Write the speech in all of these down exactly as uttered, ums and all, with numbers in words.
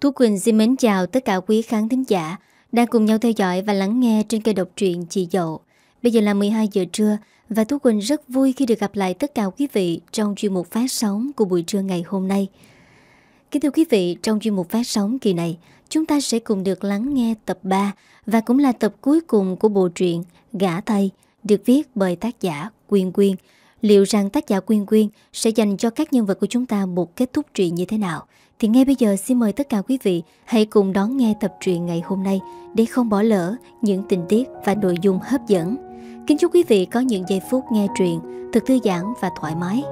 Tú Quỳnh xin mến chào tất cả quý khán thính giả đang cùng nhau theo dõi và lắng nghe trên kênh độc truyện Chị Dậu. Bây giờ là mười hai giờ trưa và Tú Quỳnh rất vui khi được gặp lại tất cả quý vị trong chuyên mục phát sóng của buổi trưa ngày hôm nay. Kính thưa quý vị, trong chuyên mục phát sóng kỳ này, chúng ta sẽ cùng được lắng nghe tập ba và cũng là tập cuối cùng của bộ truyện Gả Thầy được viết bởi tác giả Quyên Quyên. Liệu rằng tác giả Quyên Quyên sẽ dành cho các nhân vật của chúng ta một kết thúc truyện như thế nào? Thì ngay bây giờ xin mời tất cả quý vị hãy cùng đón nghe tập truyện ngày hôm nay để không bỏ lỡ những tình tiết và nội dung hấp dẫn. Kính chúc quý vị có những giây phút nghe truyện thật thư giãn và thoải mái.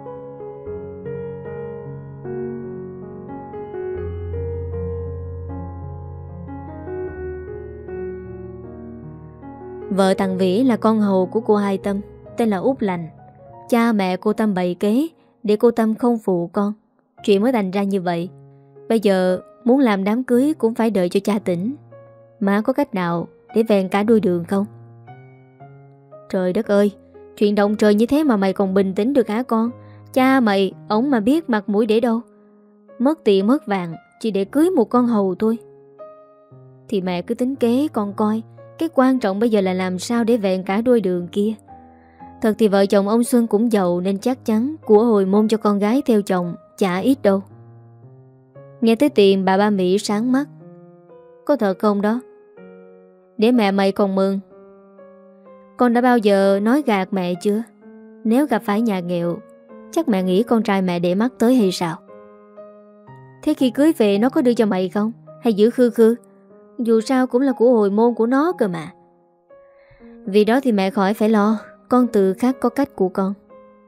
Vợ thằng Vĩ là con hầu của cô Hai Tâm, tên là Út Lành. Cha mẹ cô Tâm bày kế để cô Tâm không phụ con. Chuyện mới thành ra như vậy. Bây giờ muốn làm đám cưới cũng phải đợi cho cha tỉnh. Má có cách nào để vẹn cả đôi đường không? Trời đất ơi, chuyện động trời như thế mà mày còn bình tĩnh được hả con? Cha mày, ổng mà biết mặt mũi để đâu. Mất tiền mất vàng chỉ để cưới một con hầu thôi. Thì mẹ cứ tính kế con coi. Cái quan trọng bây giờ là làm sao để vẹn cả đôi đường kia. Thật thì vợ chồng ông Xuân cũng giàu nên chắc chắn của hồi môn cho con gái theo chồng chả ít đâu. Nghe tới tiền bà ba Mỹ sáng mắt. Có thật không đó? Để mẹ mày còn mừng. Con đã bao giờ nói gạt mẹ chưa? Nếu gặp phải nhà nghèo, chắc mẹ nghĩ con trai mẹ để mắt tới hay sao? Thế khi cưới về nó có đưa cho mày không? Hay giữ khư khư? Dù sao cũng là của hồi môn của nó cơ mà. Vì đó thì mẹ khỏi phải lo. Con tự khắc có cách của con.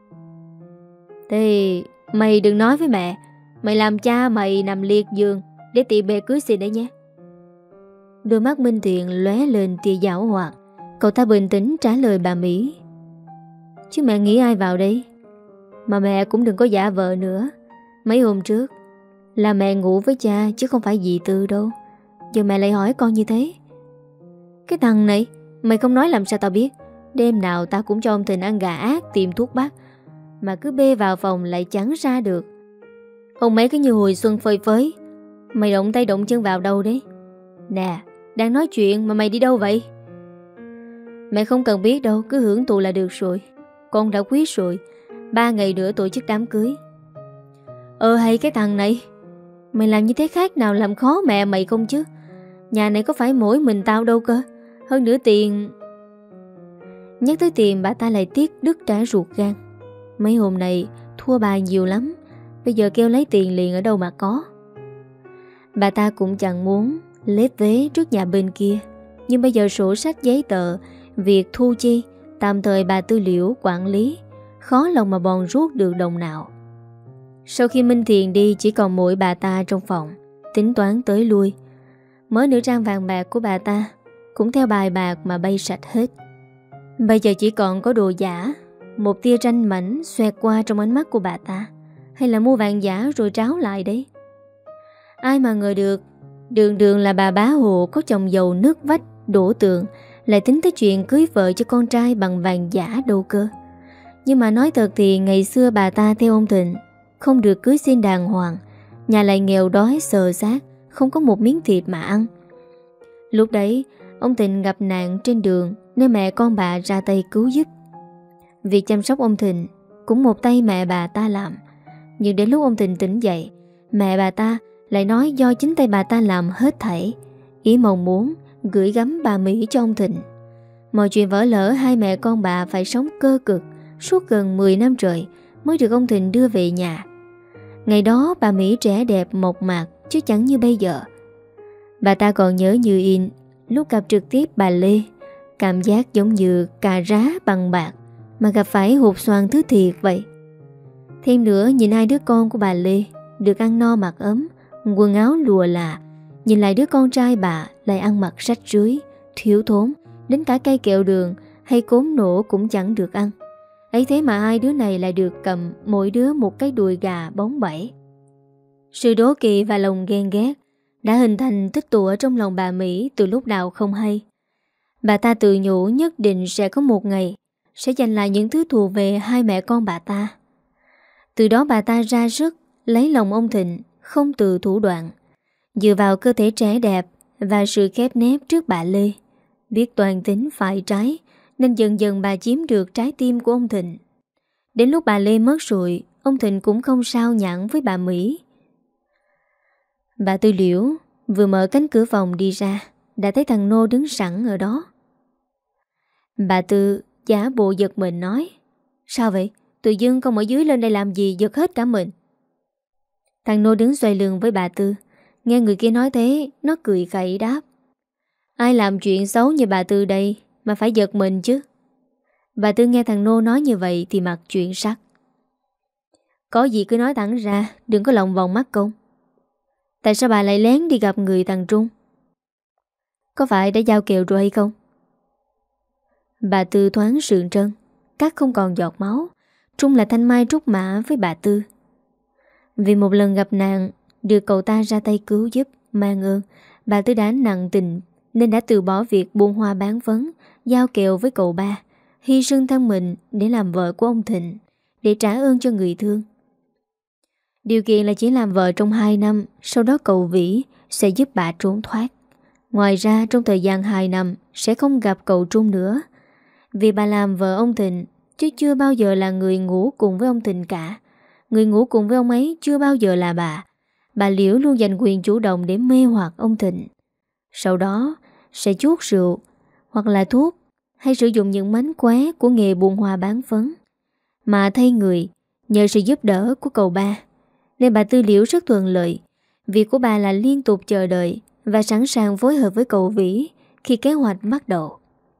Thế mày đừng nói với mẹ mày làm cha mày nằm liệt giường để tị bề cưới xin đấy nhé. Đôi mắt Minh Thiện lóe lên tia giảo hoạt. Cậu ta bình tĩnh trả lời bà Mỹ. Chứ mẹ nghĩ ai vào đây? Mà mẹ cũng đừng có giả vờ nữa. Mấy hôm trước là mẹ ngủ với cha chứ không phải dì Tư đâu. Giờ mẹ lại hỏi con như thế. Cái thằng này, mày không nói làm sao tao biết. Đêm nào tao cũng cho ông Thịnh ăn gà ác tìm thuốc bắc, mà cứ bê vào phòng lại chẳng ra được. Ông mấy cái như hồi xuân phơi phới. Mày động tay động chân vào đâu đấy? Nè, đang nói chuyện mà mày đi đâu vậy? Mẹ không cần biết đâu, cứ hưởng thụ là được rồi. Con đã quyết rồi. Ba ngày nữa tổ chức đám cưới. Ờ hay cái thằng này, mày làm như thế khác nào làm khó mẹ mày không chứ? Nhà này có phải mỗi mình tao đâu cơ. Hơn nữa tiền... Nhắc tới tiền bà ta lại tiếc đứt trả ruột gan. Mấy hôm nay thua bà nhiều lắm. Bây giờ kêu lấy tiền liền ở đâu mà có. Bà ta cũng chẳng muốn lép vế trước nhà bên kia. Nhưng bây giờ sổ sách giấy tờ, việc thu chi tạm thời bà Tư Liễu quản lý. Khó lòng mà bòn rút được đồng nào. Sau khi Minh Thiện đi, chỉ còn mỗi bà ta trong phòng, tính toán tới lui. Mới nữ trang vàng bạc của bà ta cũng theo bài bạc mà bay sạch hết. Bây giờ chỉ còn có đồ giả. Một tia tranh mảnh xoẹt qua trong ánh mắt của bà ta. Hay là mua vàng giả rồi tráo lại đấy? Ai mà ngờ được, đường đường là bà bá hộ có chồng giàu nước vách đổ tượng, lại tính tới chuyện cưới vợ cho con trai bằng vàng giả đâu cơ. Nhưng mà nói thật thì ngày xưa bà ta theo ông Thịnh không được cưới xin đàng hoàng. Nhà lại nghèo đói sờ xác, không có một miếng thịt mà ăn. Lúc đấy ông Thịnh gặp nạn trên đường nên mẹ con bà ra tay cứu giúp. Việc chăm sóc ông Thịnh cũng một tay mẹ bà ta làm. Nhưng đến lúc ông Thịnh tỉnh dậy, mẹ bà ta lại nói do chính tay bà ta làm hết thảy. Ý mong muốn gửi gắm bà Mỹ cho ông Thịnh. Mọi chuyện vỡ lỡ, hai mẹ con bà phải sống cơ cực suốt gần mười năm trời mới được ông Thịnh đưa về nhà. Ngày đó bà Mỹ trẻ đẹp mộc mạc chứ chẳng như bây giờ. Bà ta còn nhớ như in lúc gặp trực tiếp bà Lê. Cảm giác giống như cà rá bằng bạc mà gặp phải hột xoàn thứ thiệt vậy. Thêm nữa nhìn hai đứa con của bà Lê được ăn no mặc ấm, quần áo lùa là. Nhìn lại đứa con trai bà lại ăn mặc rách rưới, thiếu thốn, đến cả cây kẹo đường hay cốm nổ cũng chẳng được ăn. Ấy thế mà hai đứa này lại được cầm mỗi đứa một cái đùi gà bóng bẩy. Sự đố kỵ và lòng ghen ghét đã hình thành tích tụ ở trong lòng bà Mỹ từ lúc nào không hay. Bà ta tự nhủ nhất định sẽ có một ngày sẽ giành lại những thứ thuộc về hai mẹ con bà ta. Từ đó bà ta ra sức lấy lòng ông Thịnh không từ thủ đoạn. Dựa vào cơ thể trẻ đẹp và sự khép nép trước bà Lê, biết toàn tính phải trái, nên dần dần bà chiếm được trái tim của ông Thịnh. Đến lúc bà Lê mất rồi, ông Thịnh cũng không sao nhãn với bà Mỹ. Bà Tư Liễu vừa mở cánh cửa phòng đi ra, đã thấy thằng Nô đứng sẵn ở đó. Bà Tư giả bộ giật mình nói: Sao vậy? Tự dưng con ở dưới lên đây làm gì giật hết cả mình? Thằng Nô đứng xoay lưng với bà Tư. Nghe người kia nói thế, nó cười khẩy đáp: Ai làm chuyện xấu như bà Tư đây mà phải giật mình chứ? Bà Tư nghe thằng Nô nói như vậy thì mặt chuyển sắc. Có gì cứ nói thẳng ra, đừng có lòng vòng mắt công. Tại sao bà lại lén đi gặp người thằng Trung? Có phải đã giao kèo rồi hay không? Bà Tư thoáng sườn trân, cắt không còn giọt máu. Trung là thanh mai trúc mã với bà Tư. Vì một lần gặp nạn, được cậu ta ra tay cứu giúp, mang ơn, bà Tư đã nặng tình nên đã từ bỏ việc buôn hoa bán vấn, giao kèo với cậu ba, hy sinh thân mình để làm vợ của ông Thịnh, để trả ơn cho người thương. Điều kiện là chỉ làm vợ trong hai năm, sau đó cậu Vĩ sẽ giúp bà trốn thoát. Ngoài ra trong thời gian hai năm sẽ không gặp cậu Trung nữa. Vì bà làm vợ ông Thịnh, chứ chưa bao giờ là người ngủ cùng với ông Thịnh cả. Người ngủ cùng với ông ấy chưa bao giờ là bà. Bà Liễu luôn giành quyền chủ động để mê hoặc ông Thịnh. Sau đó sẽ chuốt rượu, hoặc là thuốc, hay sử dụng những mánh khóe của nghề buôn hoa bán phấn. Mà thay người, nhờ sự giúp đỡ của cậu ba, nên bà Tư Liễu rất thuận lợi. Việc của bà là liên tục chờ đợi và sẵn sàng phối hợp với cậu Vĩ khi kế hoạch bắt đầu.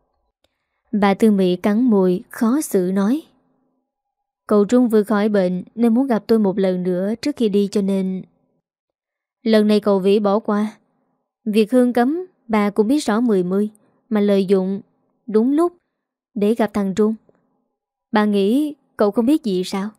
Bà Tư Mỹ cắn môi khó xử nói: Cậu Trung vừa khỏi bệnh nên muốn gặp tôi một lần nữa trước khi đi, cho nên lần này cậu Vĩ bỏ qua. Việc hương cấm bà cũng biết rõ mười mươi, mà lợi dụng đúng lúc để gặp thằng Trung. Bà nghĩ cậu không biết gì sao?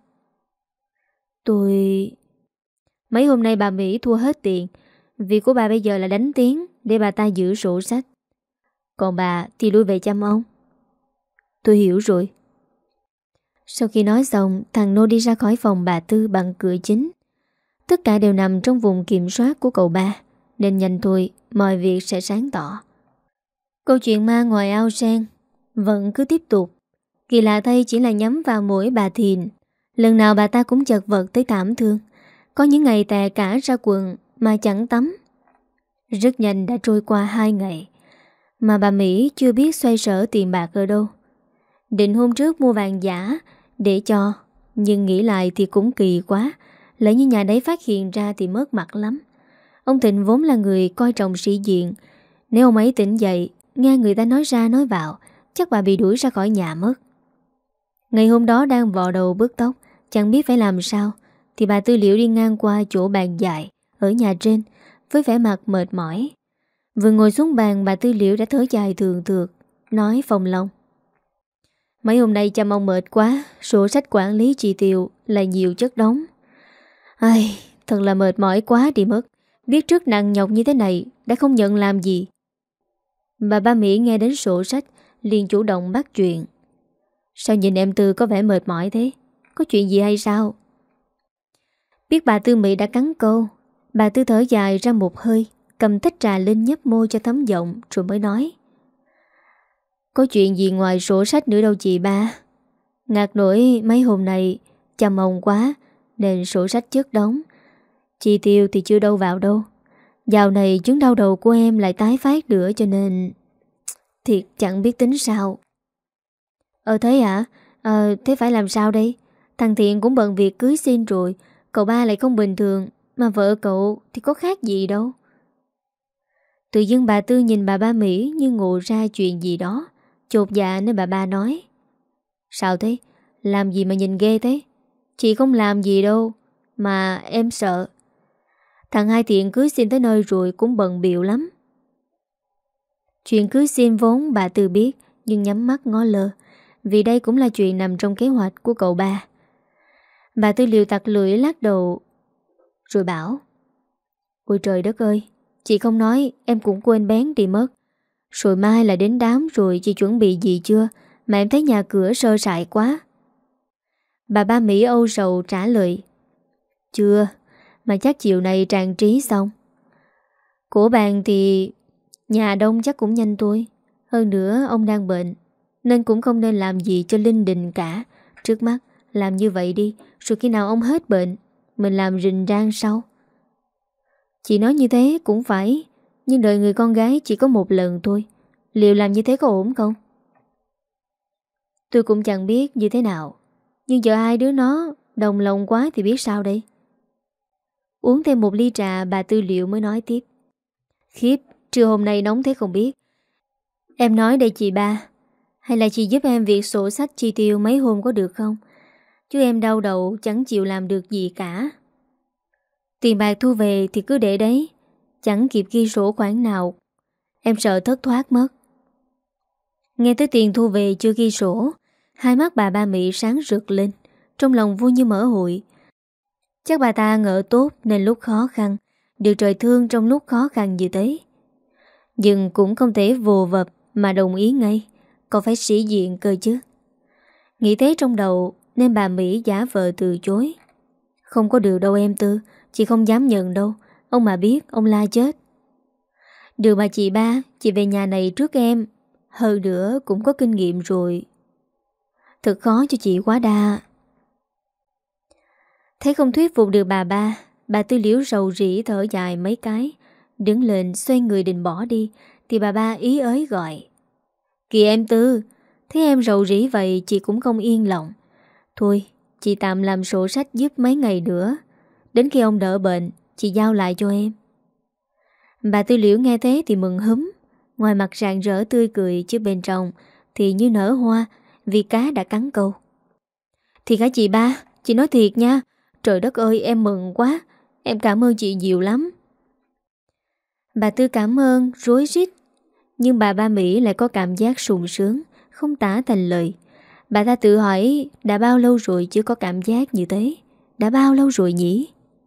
Tôi... Mấy hôm nay bà Mỹ thua hết tiền. Việc của bà bây giờ là đánh tiếng để bà ta giữ sổ sách. Còn bà thì lui về chăm ông. Tôi hiểu rồi. Sau khi nói xong, thằng Nô đi ra khỏi phòng bà Tư bằng cửa chính. Tất cả đều nằm trong vùng kiểm soát của cậu ba, nên nhanh thôi mọi việc sẽ sáng tỏ. Câu chuyện ma ngoài ao sen vẫn cứ tiếp tục. Kỳ lạ thay chỉ là nhắm vào mỗi bà Thiền. Lần nào bà ta cũng chật vật tới thảm thương. Có những ngày tè cả ra quần mà chẳng tắm. Rất nhanh đã trôi qua hai ngày, mà bà Mỹ chưa biết xoay sở tiền bạc ở đâu. Định hôm trước mua vàng giả để cho, nhưng nghĩ lại thì cũng kỳ quá. Lỡ như nhà đấy phát hiện ra thì mất mặt lắm. Ông Thịnh vốn là người coi trọng sĩ diện. Nếu ông ấy tỉnh dậy, nghe người ta nói ra nói vào, chắc bà bị đuổi ra khỏi nhà mất. Ngày hôm đó đang vò đầu bứt tóc, chẳng biết phải làm sao, thì bà Tư Liễu đi ngang qua chỗ bàn dài ở nhà trên với vẻ mặt mệt mỏi. Vừa ngồi xuống bàn, bà Tư Liễu đã thở dài thường thượt, nói phồng lòng: Mấy hôm nay chăm ông mệt quá, sổ sách quản lý chi tiêu là nhiều chất đống. Ai, thật là mệt mỏi quá đi mất. Biết trước nặng nhọc như thế này đã không nhận làm gì. Bà ba Mỹ nghe đến sổ sách liền chủ động bắt chuyện: Sao nhìn em Tư có vẻ mệt mỏi thế? Có chuyện gì hay sao? Biết bà Tư Mỹ đã cắn câu, bà Tư thở dài ra một hơi, cầm tách trà lên nhấp môi cho thấm giọng rồi mới nói: Có chuyện gì ngoài sổ sách nữa đâu chị ba. Ngạc nổi mấy hôm nay chăm ông quá nên sổ sách chất đống. Chi tiêu thì chưa đâu vào đâu. Dạo này chứng đau đầu của em lại tái phát nữa, cho nên thiệt chẳng biết tính sao. Ờ thế hả? Ờ thế phải làm sao đây? Thằng Thiện cũng bận việc cưới xin rồi. Cậu ba lại không bình thường, mà vợ cậu thì có khác gì đâu. Tự dưng bà Tư nhìn bà ba Mỹ như ngộ ra chuyện gì đó, chột dạ nên bà ba nói: Sao thế? Làm gì mà nhìn ghê thế? Chị không làm gì đâu, mà em sợ. Thằng Hai Thiện cưới xin tới nơi rồi cũng bận bịu lắm. Chuyện cưới xin vốn bà Tư biết, nhưng nhắm mắt ngó lơ, vì đây cũng là chuyện nằm trong kế hoạch của cậu ba. Bà Tư liều tặc lưỡi lắc đầu rồi bảo: Ôi trời đất ơi, chị không nói em cũng quên bén đi mất. Rồi mai là đến đám rồi, chị chuẩn bị gì chưa? Mà em thấy nhà cửa sơ sài quá. Bà ba Mỹ âu sầu trả lời: Chưa, mà chắc chiều nay trang trí xong. Của bạn thì nhà đông chắc cũng nhanh thôi. Hơn nữa ông đang bệnh, nên cũng không nên làm gì cho linh đình cả. Trước mắt làm như vậy đi, rồi khi nào ông hết bệnh mình làm rình rang sau. Chị nói như thế cũng phải, nhưng đời người con gái chỉ có một lần thôi. Liệu làm như thế có ổn không? Tôi cũng chẳng biết như thế nào, nhưng giờ hai đứa nó đồng lòng quá thì biết sao đây. Uống thêm một ly trà, bà Tư Liệu mới nói tiếp. Khiếp, trưa hôm nay nóng thế không biết. Em nói đây chị ba, hay là chị giúp em việc sổ sách chi tiêu mấy hôm có được không? Chứ em đau đầu chẳng chịu làm được gì cả. Tiền bạc thu về thì cứ để đấy, chẳng kịp ghi sổ khoản nào. Em sợ thất thoát mất. Nghe tới tiền thu về chưa ghi sổ, hai mắt bà ba Mỹ sáng rực lên, trong lòng vui như mở hội. Chắc bà ta ngỡ tốt nên lúc khó khăn được trời thương trong lúc khó khăn như thế. Nhưng cũng không thể vồ vập mà đồng ý ngay, còn phải sĩ diện cơ chứ. Nghĩ thế trong đầu nên bà Mỹ giả vờ từ chối. Không có được đâu em Tư, chị không dám nhận đâu. Ông mà biết ông la chết. Được mà chị ba, chị về nhà này trước em. Hơn nữa cũng có kinh nghiệm rồi. Thật khó cho chị quá đa. Thấy không thuyết phục được bà ba, bà Tư Liễu rầu rĩ thở dài mấy cái, đứng lên xoay người định bỏ đi, thì bà ba ý ới gọi. Kìa em Tư, thấy em rầu rĩ vậy chị cũng không yên lòng. Thôi, chị tạm làm sổ sách giúp mấy ngày nữa. Đến khi ông đỡ bệnh, chị giao lại cho em. Bà Tư Liễu nghe thế thì mừng húm, ngoài mặt rạng rỡ tươi cười chứ bên trong thì như nở hoa vì cá đã cắn câu. Thì cả chị ba, chị nói thiệt nha. Trời đất ơi em mừng quá. Em cảm ơn chị nhiều lắm. Bà Tư cảm ơn rối rít, nhưng bà ba Mỹ lại có cảm giác sung sướng không tả thành lời. Bà ta tự hỏi đã bao lâu rồi chưa có cảm giác như thế. Đã bao lâu rồi nhỉ?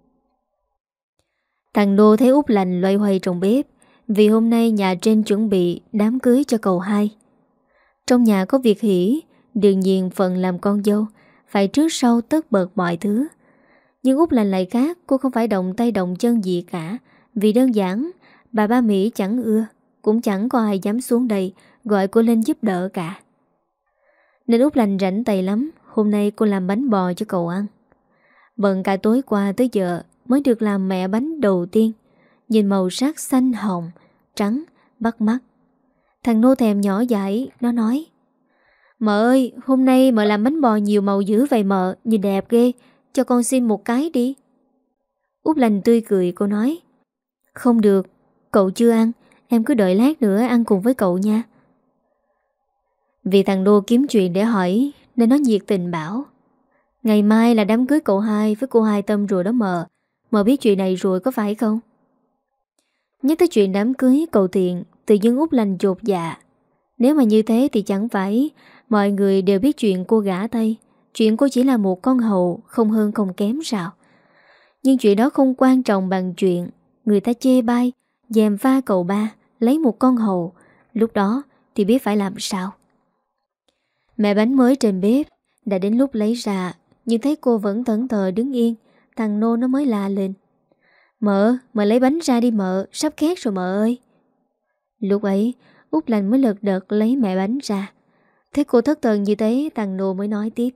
Thằng Nô thấy Út Lành loay hoay trong bếp, vì hôm nay nhà trên chuẩn bị đám cưới cho cậu hai. Trong nhà có việc hỉ, đương nhiên phần làm con dâu phải trước sau tất bật mọi thứ. Nhưng Út Lành lại khác, cô không phải động tay động chân gì cả, vì đơn giản bà ba Mỹ chẳng ưa, cũng chẳng có ai dám xuống đây gọi cô lên giúp đỡ cả. Nên Út Lành rảnh tay lắm. Hôm nay cô làm bánh bò cho cậu ăn. Bận cả tối qua tới giờ mới được làm mẹ bánh đầu tiên. Nhìn màu sắc xanh hồng, trắng, bắt mắt. Thằng Nô thèm nhỏ dãi, nó nói: Mợ ơi, hôm nay mợ làm bánh bò nhiều màu dữ vậy mợ, nhìn đẹp ghê, cho con xin một cái đi. Út Lành tươi cười, cô nói: Không được, cậu chưa ăn, em cứ đợi lát nữa ăn cùng với cậu nha. Vì thằng Nô kiếm chuyện để hỏi nên nó nhiệt tình bảo: Ngày mai là đám cưới cậu hai với cô Hai Tâm rồi đó mợ. Mợ biết chuyện này rồi có phải không? Nhắc tới chuyện đám cưới cậu Thiện, tự dưng Út Lành chột dạ. Nếu mà như thế thì chẳng phải mọi người đều biết chuyện cô gả Tây, chuyện cô chỉ là một con hầu, không hơn không kém sao? Nhưng chuyện đó không quan trọng bằng chuyện người ta chê bai, gièm pha cậu ba lấy một con hầu. Lúc đó thì biết phải làm sao. Mẹ bánh mới trên bếp đã đến lúc lấy ra, nhưng thấy cô vẫn thẫn thờ đứng yên, thằng Nô nó mới la lên: Mợ, mợ lấy bánh ra đi mợ, sắp khét rồi mợ ơi. Lúc ấy Út Lành mới lật đật lấy mẹ bánh ra. Thấy cô thất thần như thế, thằng Nô mới nói tiếp: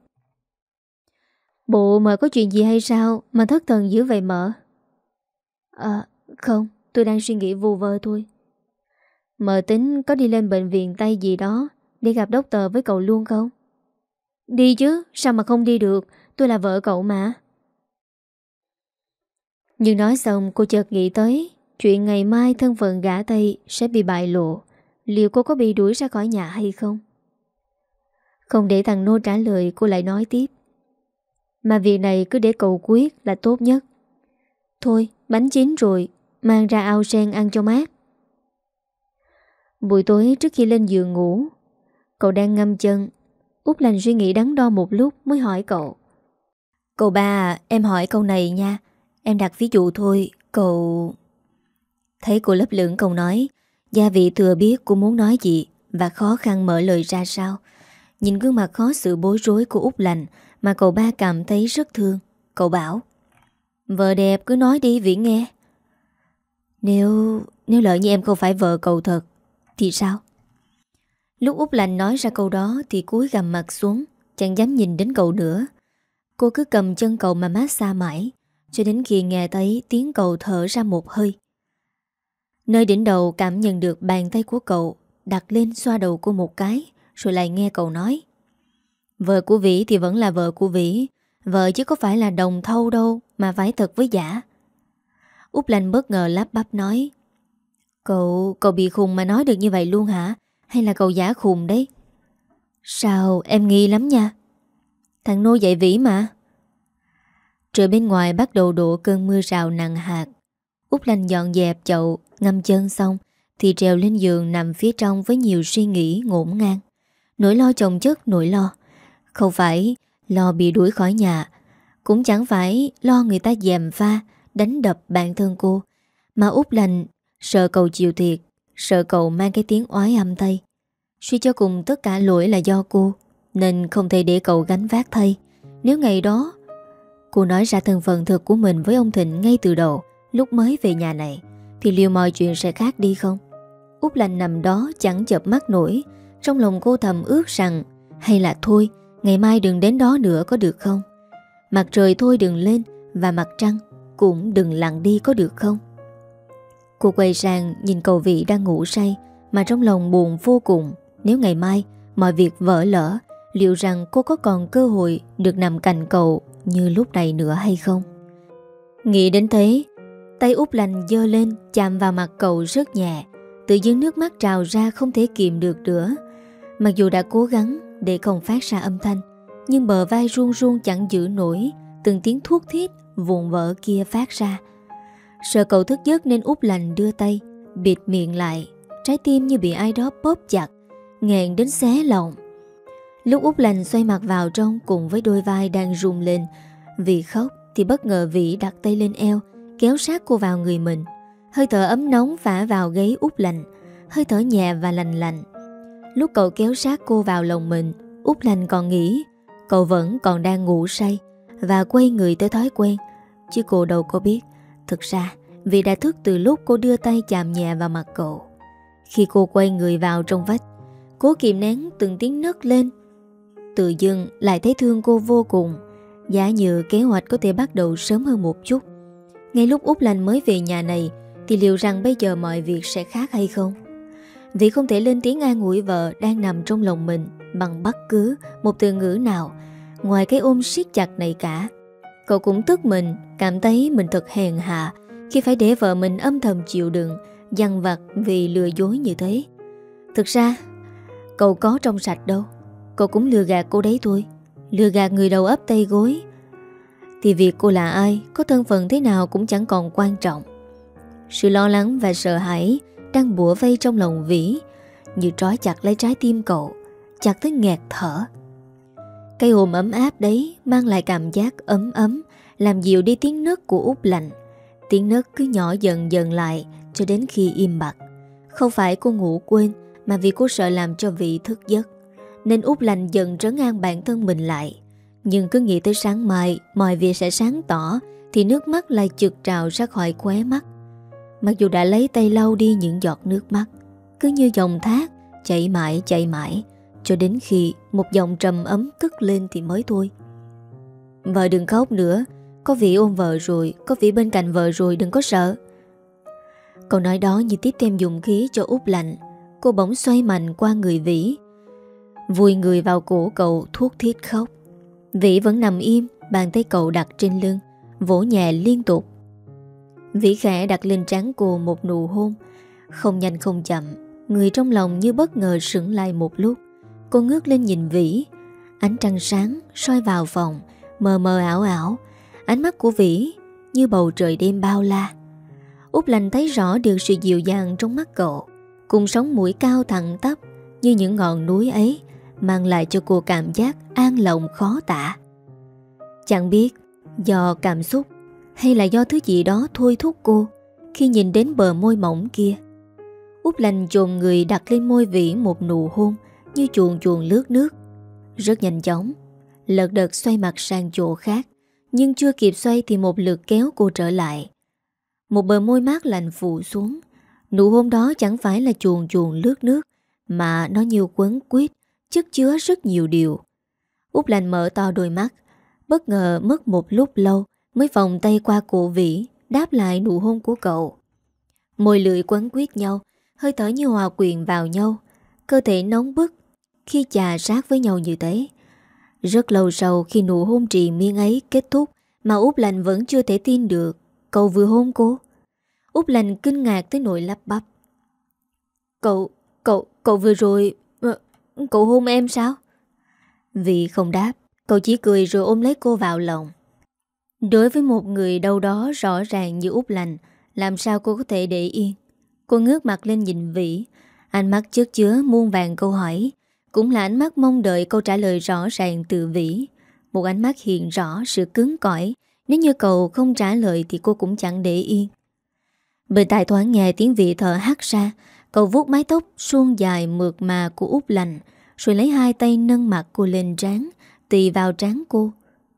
Bộ mợ có chuyện gì hay sao mà thất thần dữ vậy mợ? À, không, tôi đang suy nghĩ vu vơ thôi. Mợ tính có đi lên bệnh viện Tây gì đó để gặp doctor với cậu luôn không? Đi chứ, sao mà không đi được, tôi là vợ cậu mà. Nhưng nói xong cô chợt nghĩ tới chuyện ngày mai thân phận gả Tây sẽ bị bại lộ. Liệu cô có bị đuổi ra khỏi nhà hay không? Không để thằng Nô trả lời, cô lại nói tiếp: Mà việc này cứ để cậu quyết là tốt nhất. Thôi, bánh chín rồi, mang ra ao sen ăn cho mát. Buổi tối trước khi lên giường ngủ, cậu đang ngâm chân. Út Lành suy nghĩ đắn đo một lúc mới hỏi cậu: Cậu ba, em hỏi câu này nha. Em đặt ví dụ thôi, cậu... Thấy cô lấp lửng cậu nói, gia vị thừa biết cô muốn nói gì và khó khăn mở lời ra sao. Nhìn gương mặt khó xử bối rối của Út Lành mà cậu ba cảm thấy rất thương. Cậu bảo: Vợ đẹp cứ nói đi Viễn nghe. Nếu... nếu lỡ như em không phải vợ cậu thật thì sao? Lúc Út Lành nói ra câu đó thì cúi gằm mặt xuống, chẳng dám nhìn đến cậu nữa. Cô cứ cầm chân cậu mà massage mãi, cho đến khi nghe thấy tiếng cậu thở ra một hơi. Nơi đỉnh đầu cảm nhận được bàn tay của cậu đặt lên xoa đầu cô một cái, rồi lại nghe cậu nói: vợ của Vĩ thì vẫn là vợ của Vĩ, vợ chứ có phải là đồng thau đâu mà phải thật với giả. Út Lành bất ngờ lắp bắp nói: Cậu, cậu bị khùng mà nói được như vậy luôn hả? Hay là cậu giả khùng đấy? Sao em nghi lắm nha. Thằng Nô dạy Vĩ mà. Trời bên ngoài bắt đầu đổ cơn mưa rào nặng hạt. Út Lành dọn dẹp chậu, ngâm chân xong thì trèo lên giường nằm phía trong với nhiều suy nghĩ ngổn ngang. Nỗi lo chồng chất nỗi lo. Không phải lo bị đuổi khỏi nhà, cũng chẳng phải lo người ta gièm pha đánh đập bản thân cô, mà Út Lành sợ cậu chịu thiệt, sợ cậu mang cái tiếng oái âm thay. Suy cho cùng tất cả lỗi là do cô, nên không thể để cậu gánh vác thay. Nếu ngày đó cô nói ra thân phận thực của mình với ông Thịnh ngay từ đầu, lúc mới về nhà này, thì liệu mọi chuyện sẽ khác đi không? Út Lành nằm đó chẳng chợp mắt nổi. Trong lòng cô thầm ước rằng hay là thôi, ngày mai đừng đến đó nữa có được không? Mặt trời thôi đừng lên, và mặt trăng cũng đừng lặn đi có được không? Cô quay sang nhìn cậu Vĩ đang ngủ say, mà trong lòng buồn vô cùng. Nếu ngày mai mọi việc vỡ lỡ, liệu rằng cô có còn cơ hội được nằm cạnh cậu như lúc này nữa hay không? Nghĩ đến thế, tay Út Lành giơ lên chạm vào mặt cậu rất nhẹ. Tự dưng nước mắt trào ra không thể kìm được nữa. Mặc dù đã cố gắng để không phát ra âm thanh, nhưng bờ vai run run chẳng giữ nổi từng tiếng thuốc thiết vụn vỡ kia phát ra. Sợ cậu thức giấc nên Út Lành đưa tay bịt miệng lại. Trái tim như bị ai đó bóp chặt, nghẹn đến xé lòng. Lúc Út Lành xoay mặt vào trong cùng với đôi vai đang rung lên vì khóc, thì bất ngờ Vĩ đặt tay lên eo, kéo sát cô vào người mình. Hơi thở ấm nóng phả vào gáy Út Lành, hơi thở nhẹ và lành lạnh. Lúc cậu kéo sát cô vào lòng mình, Út Lành còn nghĩ cậu vẫn còn đang ngủ say và quay người tới thói quen. Chứ cô đâu có biết, thực ra Vĩ đã thức từ lúc cô đưa tay chạm nhẹ vào mặt cậu. Khi cô quay người vào trong vách, cố kìm nén từng tiếng nấc lên, tự dưng lại thấy thương cô vô cùng. Giả như kế hoạch có thể bắt đầu sớm hơn một chút. Ngay lúc Út Lành mới về nhà này, thì liệu rằng bây giờ mọi việc sẽ khác hay không? Vì không thể lên tiếng an ủi vợ đang nằm trong lòng mình bằng bất cứ một từ ngữ nào ngoài cái ôm siết chặt này cả. Cậu cũng tức mình, cảm thấy mình thật hèn hạ khi phải để vợ mình âm thầm chịu đựng dằn vặt vì lừa dối như thế. Thực ra cậu có trong sạch đâu, cậu cũng lừa gạt cô đấy thôi. Lừa gạt người đầu ấp tay gối. Thì việc cô là ai, có thân phận thế nào cũng chẳng còn quan trọng. Sự lo lắng và sợ hãi đang bủa vây trong lòng Vĩ, như trói chặt lấy trái tim cậu, chặt tới nghẹt thở. Cái ôm ấm áp đấy mang lại cảm giác ấm ấm, làm dịu đi tiếng nấc của Út Lành. Tiếng nấc cứ nhỏ dần dần lại cho đến khi im bặt. Không phải cô ngủ quên, mà vì cô sợ làm cho Vĩ thức giấc, nên Út Lành dần trấn an bản thân mình lại. Nhưng cứ nghĩ tới sáng mai mọi việc sẽ sáng tỏ, thì nước mắt lại chực trào ra khỏi khóe mắt. Mặc dù đã lấy tay lau đi những giọt nước mắt, cứ như dòng thác chảy mãi chảy mãi, cho đến khi một dòng trầm ấm cất lên thì mới thôi. Vợ đừng khóc nữa, có Vĩ ôm vợ rồi, có Vĩ bên cạnh vợ rồi, đừng có sợ. Câu nói đó như tiếp thêm dũng khí cho Út Lành. Cô bỗng xoay mạnh qua người Vĩ, vùi người vào cổ cậu thuốc thiết khóc. Vĩ vẫn nằm im, bàn tay cậu đặt trên lưng, vỗ nhẹ liên tục. Vĩ khẽ đặt lên trán cô một nụ hôn, không nhanh không chậm. Người trong lòng như bất ngờ sững lại một lúc. Cô ngước lên nhìn Vĩ. Ánh trăng sáng soi vào phòng, mờ mờ ảo ảo. Ánh mắt của Vĩ như bầu trời đêm bao la. Út Lành thấy rõ được sự dịu dàng trong mắt cậu, cùng sống mũi cao thẳng tắp như những ngọn núi ấy, mang lại cho cô cảm giác an lòng khó tả. Chẳng biết do cảm xúc hay là do thứ gì đó thôi thúc cô, khi nhìn đến bờ môi mỏng kia, Út Lành chồm người đặt lên môi Vĩ một nụ hôn như chuồn chuồn lướt nước. Rất nhanh chóng, lật đật xoay mặt sang chỗ khác, nhưng chưa kịp xoay thì một lượt kéo cô trở lại. Một bờ môi mát lạnh phủ xuống, Nụ hôn đó chẳng phải là chuồn chuồn lướt nước, mà nó nhiều quấn quýt, chất chứa rất nhiều điều. Út Lành mở to đôi mắt, bất ngờ mất một lúc lâu mới vòng tay qua cổ Vĩ, đáp lại nụ hôn của cậu. Môi lưỡi quấn quýt nhau, hơi thở như hòa quyện vào nhau, cơ thể nóng bức khi chà sát với nhau như thế. Rất lâu sau khi nụ hôn triền miên ấy kết thúc mà Út Lành vẫn chưa thể tin được cậu vừa hôn cô. Út Lành kinh ngạc tới nỗi lắp bắp. Cậu, cậu, cậu vừa rồi, cậu hôn em sao? Vì không đáp, cậu chỉ cười rồi ôm lấy cô vào lòng. Đối với một người đâu đó rõ ràng như Út Lành, làm sao cô có thể để yên? Cô ngước mặt lên nhìn Vĩ, ánh mắt chất chứa muôn vàng câu hỏi, cũng là ánh mắt mong đợi câu trả lời rõ ràng từ Vĩ. Một ánh mắt hiện rõ sự cứng cỏi, nếu như cậu không trả lời thì cô cũng chẳng để yên. Bên tai thoáng nghe tiếng Vĩ thở hắt ra, cậu vuốt mái tóc suôn dài mượt mà của Út Lành, rồi lấy hai tay nâng mặt cô lên trán, tì vào trán cô.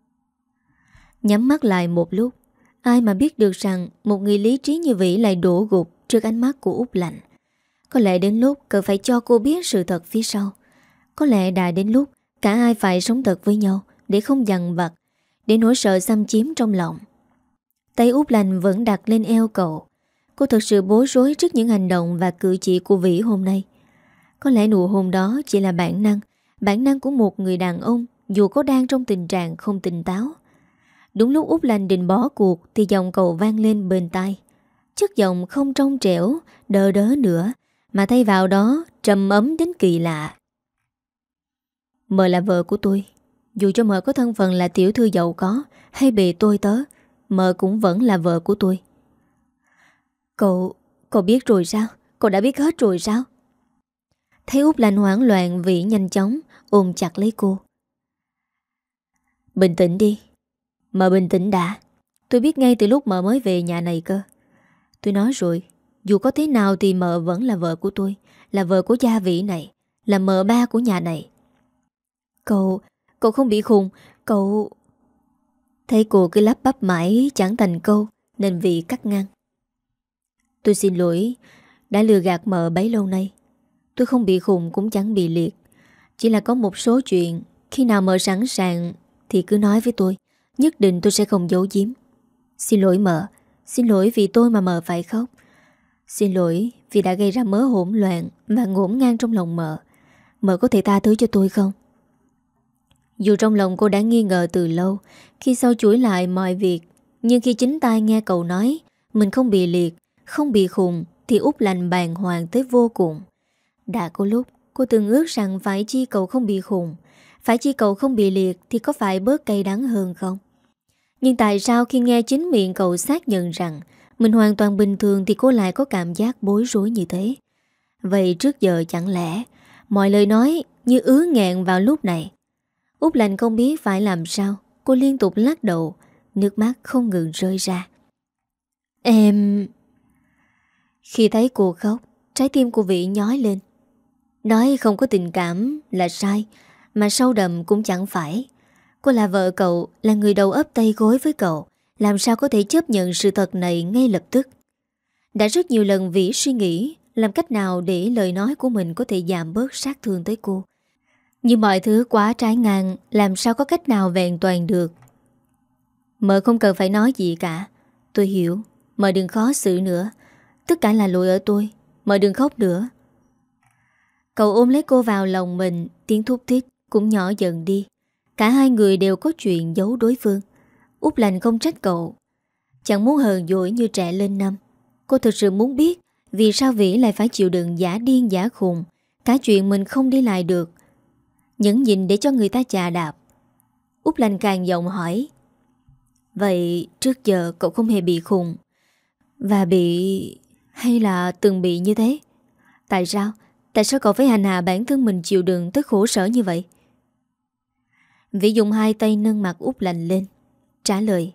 Nhắm mắt lại một lúc, ai mà biết được rằng một người lý trí như Vĩ lại đổ gục trước ánh mắt của Út Lành. Có lẽ đến lúc cần phải cho cô biết sự thật phía sau. Có lẽ đã đến lúc cả hai phải sống thật với nhau, để không dằn vặt, để nỗi sợ xâm chiếm trong lòng. Tay Út Lành vẫn đặt lên eo cậu. Cô thật sự bối rối trước những hành động và cử chỉ của Vĩ hôm nay. Có lẽ nụ hôn đó chỉ là bản năng, bản năng của một người đàn ông dù có đang trong tình trạng không tỉnh táo. Đúng lúc Út Lành định bỏ cuộc thì giọng cậu vang lên bên tai. Chất giọng không trong trẻo, đờ đớ nữa, mà thay vào đó trầm ấm đến kỳ lạ. Mợ là vợ của tôi. Dù cho mợ có thân phận là tiểu thư giàu có hay bề tôi tớ, mợ cũng vẫn là vợ của tôi. Cậu, cậu biết rồi sao? Cậu đã biết hết rồi sao? Thấy Út Lành hoảng loạn, Vĩ nhanh chóng ôm chặt lấy cô. Bình tĩnh đi. Mợ bình tĩnh đã. Tôi biết ngay từ lúc mợ mới về nhà này cơ. Tôi nói rồi, dù có thế nào thì mợ vẫn là vợ của tôi, là vợ của gia Vĩ này, là mợ ba của nhà này. Cậu, cậu không bị khùng, cậu... Thấy cô cứ lắp bắp mãi chẳng thành câu, nên Vĩ cắt ngang. Tôi xin lỗi, đã lừa gạt mợ bấy lâu nay. Tôi không bị khùng cũng chẳng bị liệt. Chỉ là có một số chuyện, khi nào mợ sẵn sàng thì cứ nói với tôi. Nhất định tôi sẽ không giấu giếm. Xin lỗi mợ. Xin lỗi vì tôi mà mợ phải khóc. Xin lỗi vì đã gây ra mớ hỗn loạn và ngổn ngang trong lòng mợ. Mợ có thể tha thứ cho tôi không? Dù trong lòng cô đã nghi ngờ từ lâu, khi sau chuỗi lại mọi việc, nhưng khi chính tai nghe cậu nói mình không bị liệt, không bị khùng, thì Út Lành bàng hoàng tới vô cùng. Đã có lúc cô từng ước rằng phải chi cậu không bị khùng, phải chi cậu không bị liệt thì có phải bớt cay đắng hơn không? Nhưng tại sao khi nghe chính miệng cậu xác nhận rằng mình hoàn toàn bình thường thì cô lại có cảm giác bối rối như thế? Vậy trước giờ chẳng lẽ mọi lời nói như ứ nghẹn vào lúc này? Út Lành không biết phải làm sao. Cô liên tục lắc đầu, nước mắt không ngừng rơi ra. Em... Khi thấy cô khóc, trái tim của Vĩ nhói lên. Nói không có tình cảm là sai, mà sâu đậm cũng chẳng phải. Cô là vợ cậu, là người đầu ấp tay gối với cậu, làm sao có thể chấp nhận sự thật này ngay lập tức? Đã rất nhiều lần Vĩ suy nghĩ làm cách nào để lời nói của mình có thể giảm bớt sát thương tới cô. Nhưng mọi thứ quá trái ngang, làm sao có cách nào vẹn toàn được. Mợ không cần phải nói gì cả. Tôi hiểu, mợ đừng khó xử nữa. Tất cả là lỗi ở tôi, mợ đừng khóc nữa. Cậu ôm lấy cô vào lòng mình, tiếng thúc thích cũng nhỏ dần đi. Cả hai người đều có chuyện giấu đối phương. Út Lành không trách cậu, chẳng muốn hờn dỗi như trẻ lên năm. Cô thực sự muốn biết vì sao Vĩ lại phải chịu đựng giả điên giả khùng, cả chuyện mình không đi lại được, nhẫn nhịn để cho người ta chà đạp. Út Lành càng giọng hỏi. Vậy trước giờ cậu không hề bị khùng, và bị... hay là từng bị như thế? Tại sao? Tại sao cậu phải hành hạ bản thân mình chịu đựng tới khổ sở như vậy? Vĩ dùng hai tay nâng mặt Út Lành lên, trả lời.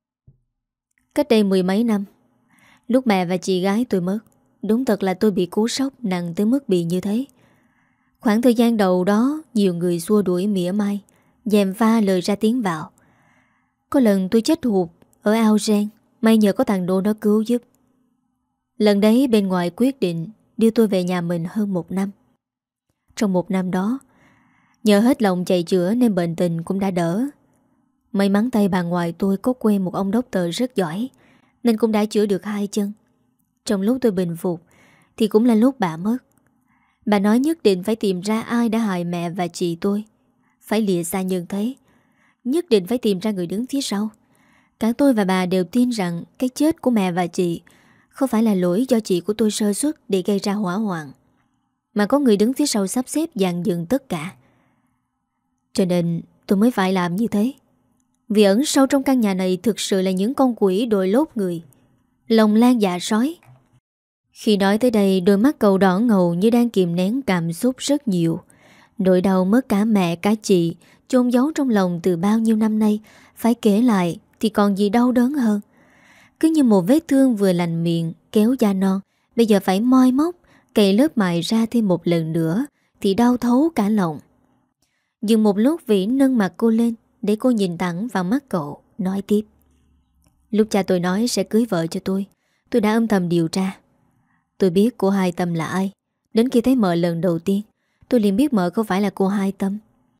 Cách đây mười mấy năm, lúc mẹ và chị gái tôi mất, đúng thật là tôi bị cú sốc nặng tới mức bị như thế. Khoảng thời gian đầu đó, nhiều người xua đuổi mỉa mai, gièm pha lời ra tiếng vào. Có lần tôi chết hụt ở ao sen, may nhờ có thằng Đô nó cứu giúp. Lần đấy bên ngoài quyết định đưa tôi về nhà mình hơn một năm. Trong một năm đó, nhờ hết lòng chạy chữa nên bệnh tình cũng đã đỡ. May mắn tay bà ngoại tôi có quen một ông doctor rất giỏi, nên cũng đã chữa được hai chân. Trong lúc tôi bình phục thì cũng là lúc bà mất. Bà nói nhất định phải tìm ra ai đã hại mẹ và chị tôi, phải lìa xa nhân thế, nhất định phải tìm ra người đứng phía sau. Cả tôi và bà đều tin rằng cái chết của mẹ và chị không phải là lỗi do chị của tôi sơ suất để gây ra hỏa hoạn, mà có người đứng phía sau sắp xếp dàn dựng tất cả. Cho nên tôi mới phải làm như thế. Vì ẩn sâu trong căn nhà này thực sự là những con quỷ đội lốt người, lòng lan dạ sói. Khi nói tới đây, đôi mắt cậu đỏ ngầu như đang kìm nén cảm xúc rất nhiều. Nỗi đau mất cả mẹ cả chị chôn giấu trong lòng từ bao nhiêu năm nay, phải kể lại thì còn gì đau đớn hơn. Cứ như một vết thương vừa lành miệng kéo da non, bây giờ phải moi móc cày lớp mài ra thêm một lần nữa thì đau thấu cả lòng. Dừng một lúc, Vĩ nâng mặt cô lên để cô nhìn thẳng vào mắt cậu, nói tiếp. Lúc cha tôi nói sẽ cưới vợ cho tôi, tôi đã âm thầm điều tra. Tôi biết cô Hai Tâm là ai. Đến khi thấy mợ lần đầu tiên, tôi liền biết mợ không phải là cô Hai Tâm.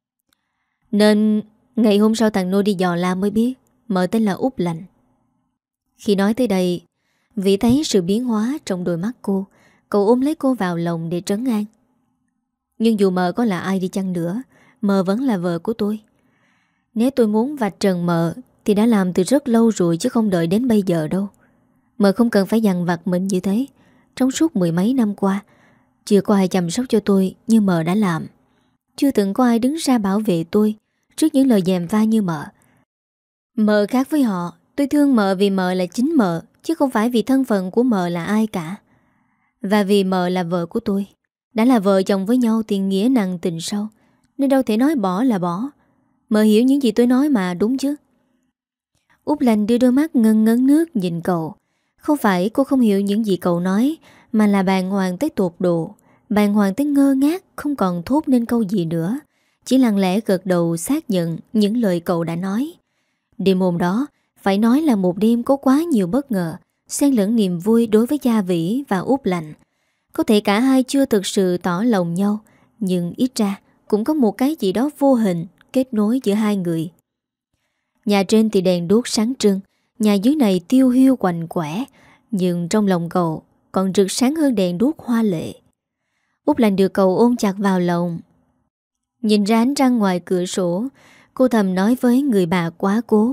Nên ngày hôm sau thằng Nô đi dò la mới biết mợ tên là Út Lạnh. Khi nói tới đây, Vĩ thấy sự biến hóa trong đôi mắt cô. Cậu ôm lấy cô vào lòng để trấn an. Nhưng dù mợ có là ai đi chăng nữa, mợ vẫn là vợ của tôi. Nếu tôi muốn vạch trần mợ thì đã làm từ rất lâu rồi, chứ không đợi đến bây giờ đâu. Mợ không cần phải dằn vặt mình như thế. Trong suốt mười mấy năm qua, chưa có ai chăm sóc cho tôi như mợ đã làm. Chưa từng có ai đứng ra bảo vệ tôi trước những lời gièm pha như mợ. Mợ khác với họ. Tôi thương mợ vì mợ là chính mợ, chứ không phải vì thân phận của mợ là ai cả. Và vì mợ là vợ của tôi. Đã là vợ chồng với nhau thì nghĩa nặng tình sâu, nên đâu thể nói bỏ là bỏ. Mợ hiểu những gì tôi nói mà, đúng chứ? Út Lạnh đưa đôi mắt ngân ngấn nước nhìn cậu. Không phải cô không hiểu những gì cậu nói, mà là bàng hoàng tới tột độ. Bàng hoàng tới ngơ ngác, không còn thốt nên câu gì nữa, chỉ lặng lẽ gật đầu xác nhận những lời cậu đã nói. Đêm hôm đó phải nói là một đêm có quá nhiều bất ngờ, xen lẫn niềm vui đối với Gia Vĩ và Út Lạnh. Có thể cả hai chưa thực sự tỏ lòng nhau, nhưng ít ra cũng có một cái gì đó vô hình kết nối giữa hai người. Nhà trên thì đèn đuốc sáng trưng, nhà dưới này tiêu hiu quạnh quẻ, nhưng trong lòng cậu còn rực sáng hơn đèn đuốc hoa lệ. Út Lạnh được cậu ôm chặt vào lòng. Nhìn ra ánh trăng ngoài cửa sổ, cô thầm nói với người bà quá cố.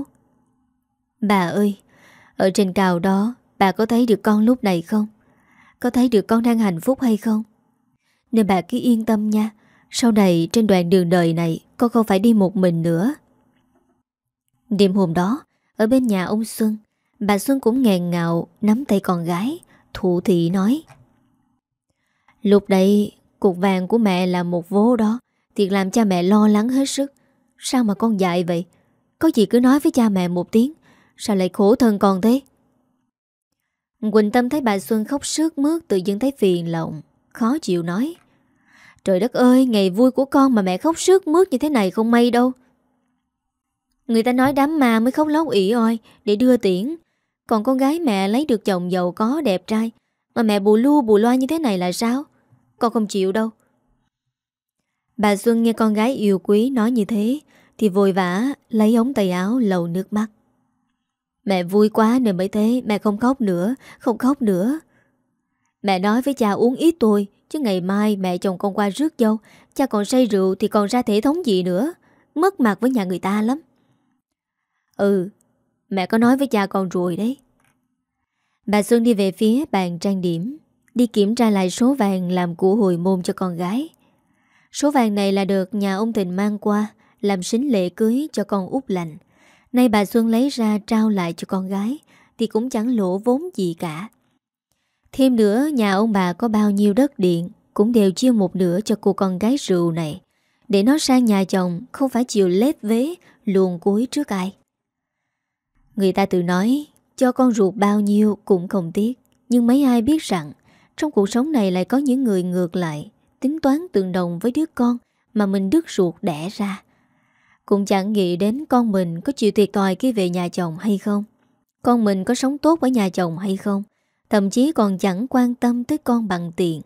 Bà ơi, ở trên cao đó, bà có thấy được con lúc này không? Có thấy được con đang hạnh phúc hay không? Nên bà cứ yên tâm nha. Sau này trên đoạn đường đời này, con không phải đi một mình nữa. Đêm hôm đó, ở bên nhà ông Xuân, bà Xuân cũng nghẹn ngào nắm tay con gái, thủ thị nói. Lúc đấy, cục vàng của mẹ là một vố đó, thiệt làm cha mẹ lo lắng hết sức. Sao mà con dại vậy? Có gì cứ nói với cha mẹ một tiếng. Sao lại khổ thân con thế? Quỳnh Tâm thấy bà Xuân khóc sướt mướt, tự dưng thấy phiền lòng, khó chịu nói. Trời đất ơi, ngày vui của con mà mẹ khóc sướt mướt như thế này không may đâu. Người ta nói đám ma mới khóc lóc ỉ oi để đưa tiễn. Còn con gái mẹ lấy được chồng giàu có đẹp trai, mà mẹ bù lu bù loa như thế này là sao? Con không chịu đâu. Bà Xuân nghe con gái yêu quý nói như thế thì vội vã lấy ống tay áo lau nước mắt. Mẹ vui quá nên mới thế, mẹ không khóc nữa, không khóc nữa. Mẹ nói với cha uống ít thôi, chứ ngày mai mẹ chồng con qua rước dâu, cha còn say rượu thì còn ra thể thống gì nữa. Mất mặt với nhà người ta lắm. Ừ, mẹ có nói với cha con rồi đấy. Bà Xuân đi về phía bàn trang điểm, đi kiểm tra lại số vàng làm của hồi môn cho con gái. Số vàng này là được nhà ông Thịnh mang qua làm sính lễ cưới cho con Út Lạnh. Nay bà Xuân lấy ra trao lại cho con gái thì cũng chẳng lỗ vốn gì cả. Thêm nữa, nhà ông bà có bao nhiêu đất điện cũng đều chia một nửa cho cô con gái rượu này, để nó sang nhà chồng không phải chịu lép vế luồn cuối trước ai. Người ta tự nói cho con ruột bao nhiêu cũng không tiếc, nhưng mấy ai biết rằng trong cuộc sống này lại có những người ngược lại, tính toán tương đồng với đứa con mà mình đứt ruột đẻ ra. Cũng chẳng nghĩ đến con mình có chịu thiệt thòi khi về nhà chồng hay không, con mình có sống tốt ở nhà chồng hay không, thậm chí còn chẳng quan tâm tới con bằng tiền.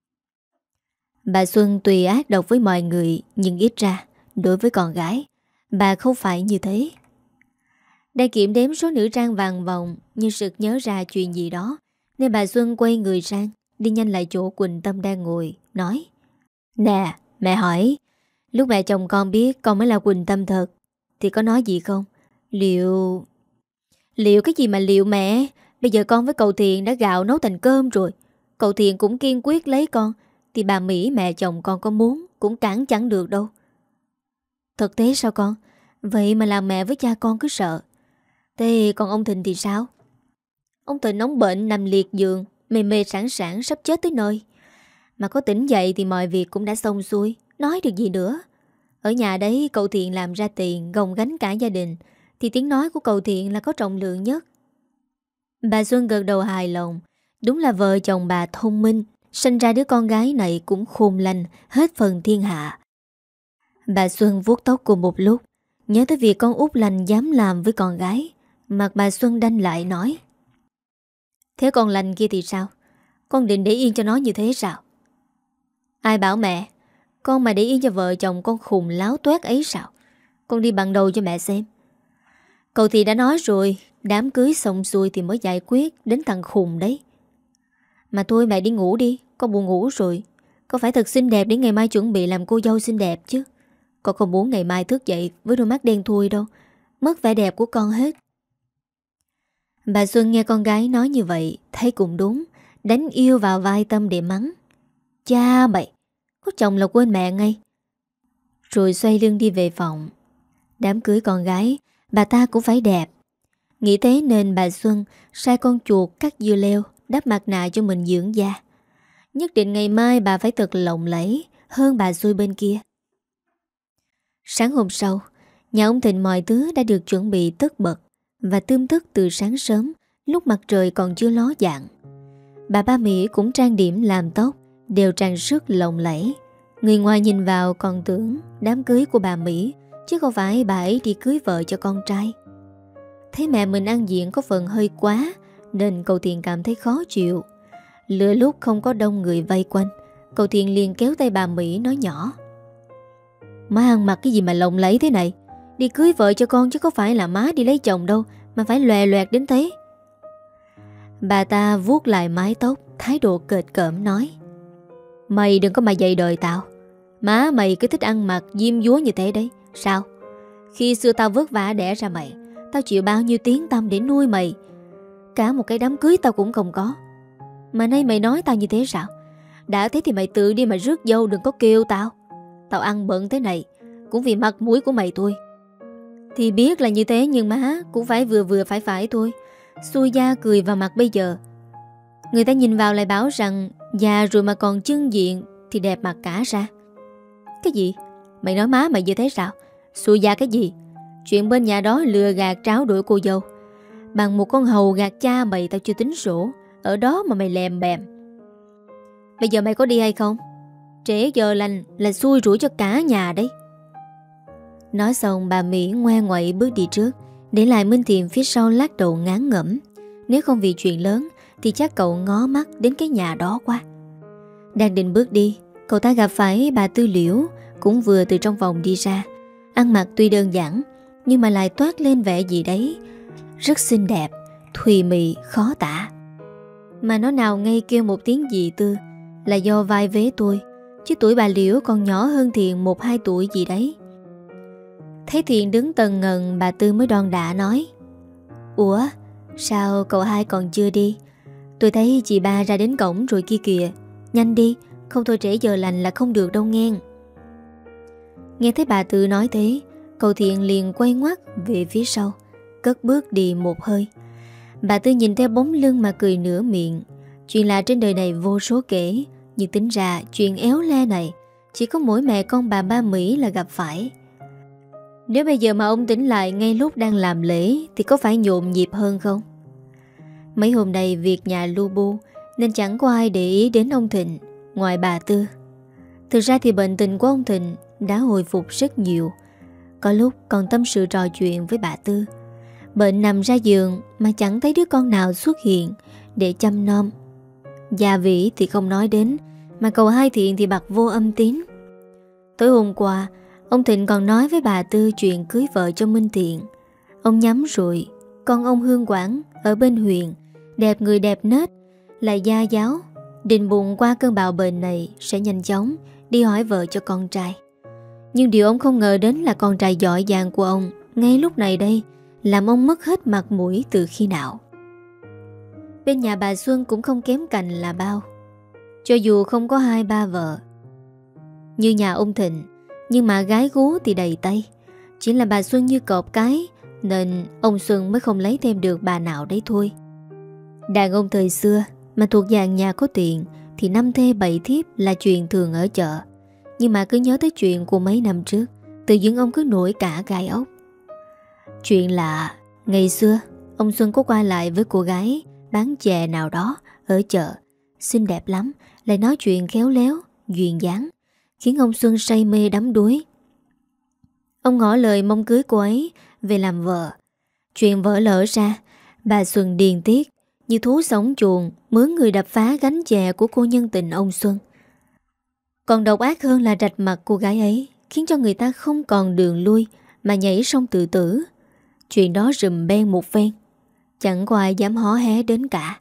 Bà Xuân tuy ác độc với mọi người, nhưng ít ra đối với con gái, bà không phải như thế. Đang kiểm đếm số nữ trang vàng vòng, nhưng sực nhớ ra chuyện gì đó, nên bà Xuân quay người sang, đi nhanh lại chỗ Quỳnh Tâm đang ngồi, nói: Nè, mẹ hỏi, lúc mẹ chồng con biết con mới là Quỳnh Tâm thật thì có nói gì không? Liệu... Liệu cái gì mà liệu mẹ? Bây giờ con với cậu Thiện đã gạo nấu thành cơm rồi. Cậu Thiện cũng kiên quyết lấy con, thì bà Mỹ mẹ chồng con có muốn cũng cản chẳng được đâu. Thật thế sao con? Vậy mà làm mẹ với cha con cứ sợ. Thế còn ông Thịnh thì sao? Ông Thịnh ông bệnh nằm liệt giường, mê mê sẵn sẵn sắp chết tới nơi. Mà có tỉnh dậy thì mọi việc cũng đã xong xuôi, nói được gì nữa. Ở nhà đấy cậu Thiện làm ra tiền, gồng gánh cả gia đình, thì tiếng nói của cậu Thiện là có trọng lượng nhất. Bà Xuân gật đầu hài lòng. Đúng là vợ chồng bà thông minh, sinh ra đứa con gái này cũng khôn lanh hết phần thiên hạ. Bà Xuân vuốt tóc cùng một lúc, nhớ tới việc con út lành dám làm với con gái. Mặt bà Xuân đanh lại nói: Thế con lành kia thì sao? Con định để yên cho nó như thế sao? Ai bảo mẹ? Con mà để yên cho vợ chồng con khùng láo toét ấy sao? Con đi bằng đầu cho mẹ xem. Cậu thì đã nói rồi, đám cưới xong xuôi thì mới giải quyết đến thằng khùng đấy. Mà thôi mẹ đi ngủ đi, con buồn ngủ rồi. Con phải thật xinh đẹp để ngày mai chuẩn bị làm cô dâu xinh đẹp chứ. Con không muốn ngày mai thức dậy với đôi mắt đen thui đâu, mất vẻ đẹp của con hết. Bà Xuân nghe con gái nói như vậy, thấy cũng đúng, đánh yêu vào vai Tâm để mắng: Cha mày, có chồng là quên mẹ ngay. Rồi xoay lưng đi về phòng. Đám cưới con gái, bà ta cũng phải đẹp. Nghĩ thế nên bà Xuân sai con chuột cắt dưa leo, đắp mặt nạ cho mình dưỡng da. Nhất định ngày mai bà phải thật lộng lẫy hơn bà xui bên kia. Sáng hôm sau, nhà ông Thịnh mọi thứ đã được chuẩn bị tất bật và tươm tất từ sáng sớm, lúc mặt trời còn chưa ló dạng. Bà ba Mỹ cũng trang điểm làm tóc, đều trang sức lộng lẫy. Người ngoài nhìn vào còn tưởng đám cưới của bà Mỹ, chứ không phải bà ấy đi cưới vợ cho con trai. Thấy mẹ mình ăn diện có phần hơi quá, nên cậu Thiện cảm thấy khó chịu. Lửa lúc không có đông người vây quanh, cậu Thiện liền kéo tay bà Mỹ nói nhỏ: Má ăn mặc cái gì mà lộng lẫy thế này? Đi cưới vợ cho con chứ có phải là má đi lấy chồng đâu mà phải lòe loẹt đến thế. Bà ta vuốt lại mái tóc, thái độ kệch cỡm nói: Mày đừng có mà dạy đời tao. Má mày cứ thích ăn mặc diêm dúa như thế đấy. Sao? Khi xưa tao vất vả đẻ ra mày, tao chịu bao nhiêu tiếng tăm để nuôi mày, cả một cái đám cưới tao cũng không có. Mà nay mày nói tao như thế sao? Đã thế thì mày tự đi mà rước dâu, đừng có kêu tao. Tao ăn bận thế này cũng vì mặt mũi của mày thôi. Thì biết là như thế, nhưng má cũng phải vừa vừa phải phải thôi. Xui da cười vào mặt bây giờ. Người ta nhìn vào lại bảo rằng già rồi mà còn chưng diện thì đẹp mặt cả ra. Cái gì? Mày nói má mày như thế sao? Xui da cái gì? Chuyện bên nhà đó lừa gạt tráo đuổi cô dâu bằng một con hầu gạt cha mày tao chưa tính sổ. Ở đó mà mày lèm bèm. Bây giờ mày có đi hay không? Trễ giờ lành là xui rủi cho cả nhà đấy. Nói xong bà Mỹ ngoe ngoậy bước đi trước, để lại Minh Thiện phía sau lắc đầu ngán ngẩm. Nếu không vì chuyện lớn thì chắc cậu ngó mắt đến cái nhà đó quá. Đang định bước đi, cậu ta gặp phải bà Tư Liễu, cũng vừa từ trong phòng đi ra. Ăn mặc tuy đơn giản nhưng mà lại toát lên vẻ gì đấy rất xinh đẹp, thùy mị khó tả. Mà nó nào ngay kêu một tiếng dị Tư là do vai vế tôi, chứ tuổi bà Liễu còn nhỏ hơn Thiện một hai tuổi gì đấy. Thấy Thiện đứng tần ngần, bà Tư mới đon đả nói: Ủa, sao cậu hai còn chưa đi? Tôi thấy chị ba ra đến cổng rồi kia kìa. Nhanh đi, không thôi trễ giờ lành là không được đâu nghe. Nghe thấy bà Tư nói thế, cậu Thiện liền quay ngoắt về phía sau, cất bước đi một hơi. Bà Tư nhìn theo bóng lưng mà cười nửa miệng. Chuyện lạ trên đời này vô số kể, nhưng tính ra chuyện éo le này chỉ có mỗi mẹ con bà ba Mỹ là gặp phải. Nếu bây giờ mà ông tỉnh lại ngay lúc đang làm lễ thì có phải nhộn nhịp hơn không? Mấy hôm nay việc nhà lu bu nên chẳng có ai để ý đến ông Thịnh ngoài bà Tư. Thực ra thì bệnh tình của ông Thịnh đã hồi phục rất nhiều. Có lúc còn tâm sự trò chuyện với bà Tư. Bệnh nằm ra giường mà chẳng thấy đứa con nào xuất hiện để chăm nom. Gia Vĩ thì không nói đến, mà cậu Hai Thiện thì bặt vô âm tín. Tối hôm qua, ông Thịnh còn nói với bà Tư chuyện cưới vợ cho Minh Thiện. Ông nhắm rồi, con ông Hương Quảng ở bên huyện, đẹp người đẹp nết, lại gia giáo, định bụng qua cơn bạo bệnh này sẽ nhanh chóng đi hỏi vợ cho con trai. Nhưng điều ông không ngờ đến là con trai giỏi giang của ông ngay lúc này đây làm ông mất hết mặt mũi từ khi nào. Bên nhà bà Xuân cũng không kém cạnh là bao. Cho dù không có hai ba vợ như nhà ông Thịnh, nhưng mà gái gú thì đầy tay. Chỉ là bà Xuân như cọp cái, nên ông Xuân mới không lấy thêm được bà nào đấy thôi. Đàn ông thời xưa mà thuộc dạng nhà có tiền thì năm thê bảy thiếp là chuyện thường ở chợ. Nhưng mà cứ nhớ tới chuyện của mấy năm trước, tự dưng ông cứ nổi cả gai ốc. Chuyện là ngày xưa ông Xuân có qua lại với cô gái bán chè nào đó ở chợ, xinh đẹp lắm, lại nói chuyện khéo léo, duyên dáng, khiến ông Xuân say mê đắm đuối. Ông ngỏ lời mong cưới cô ấy về làm vợ. Chuyện vỡ lỡ ra, bà Xuân điên tiết như thú sống chuồng, mướn người đập phá gánh chè của cô nhân tình ông Xuân. Còn độc ác hơn là rạch mặt cô gái ấy, khiến cho người ta không còn đường lui mà nhảy sông tự tử. Chuyện đó rùm beng một phen, chẳng có ai dám hó hé đến cả.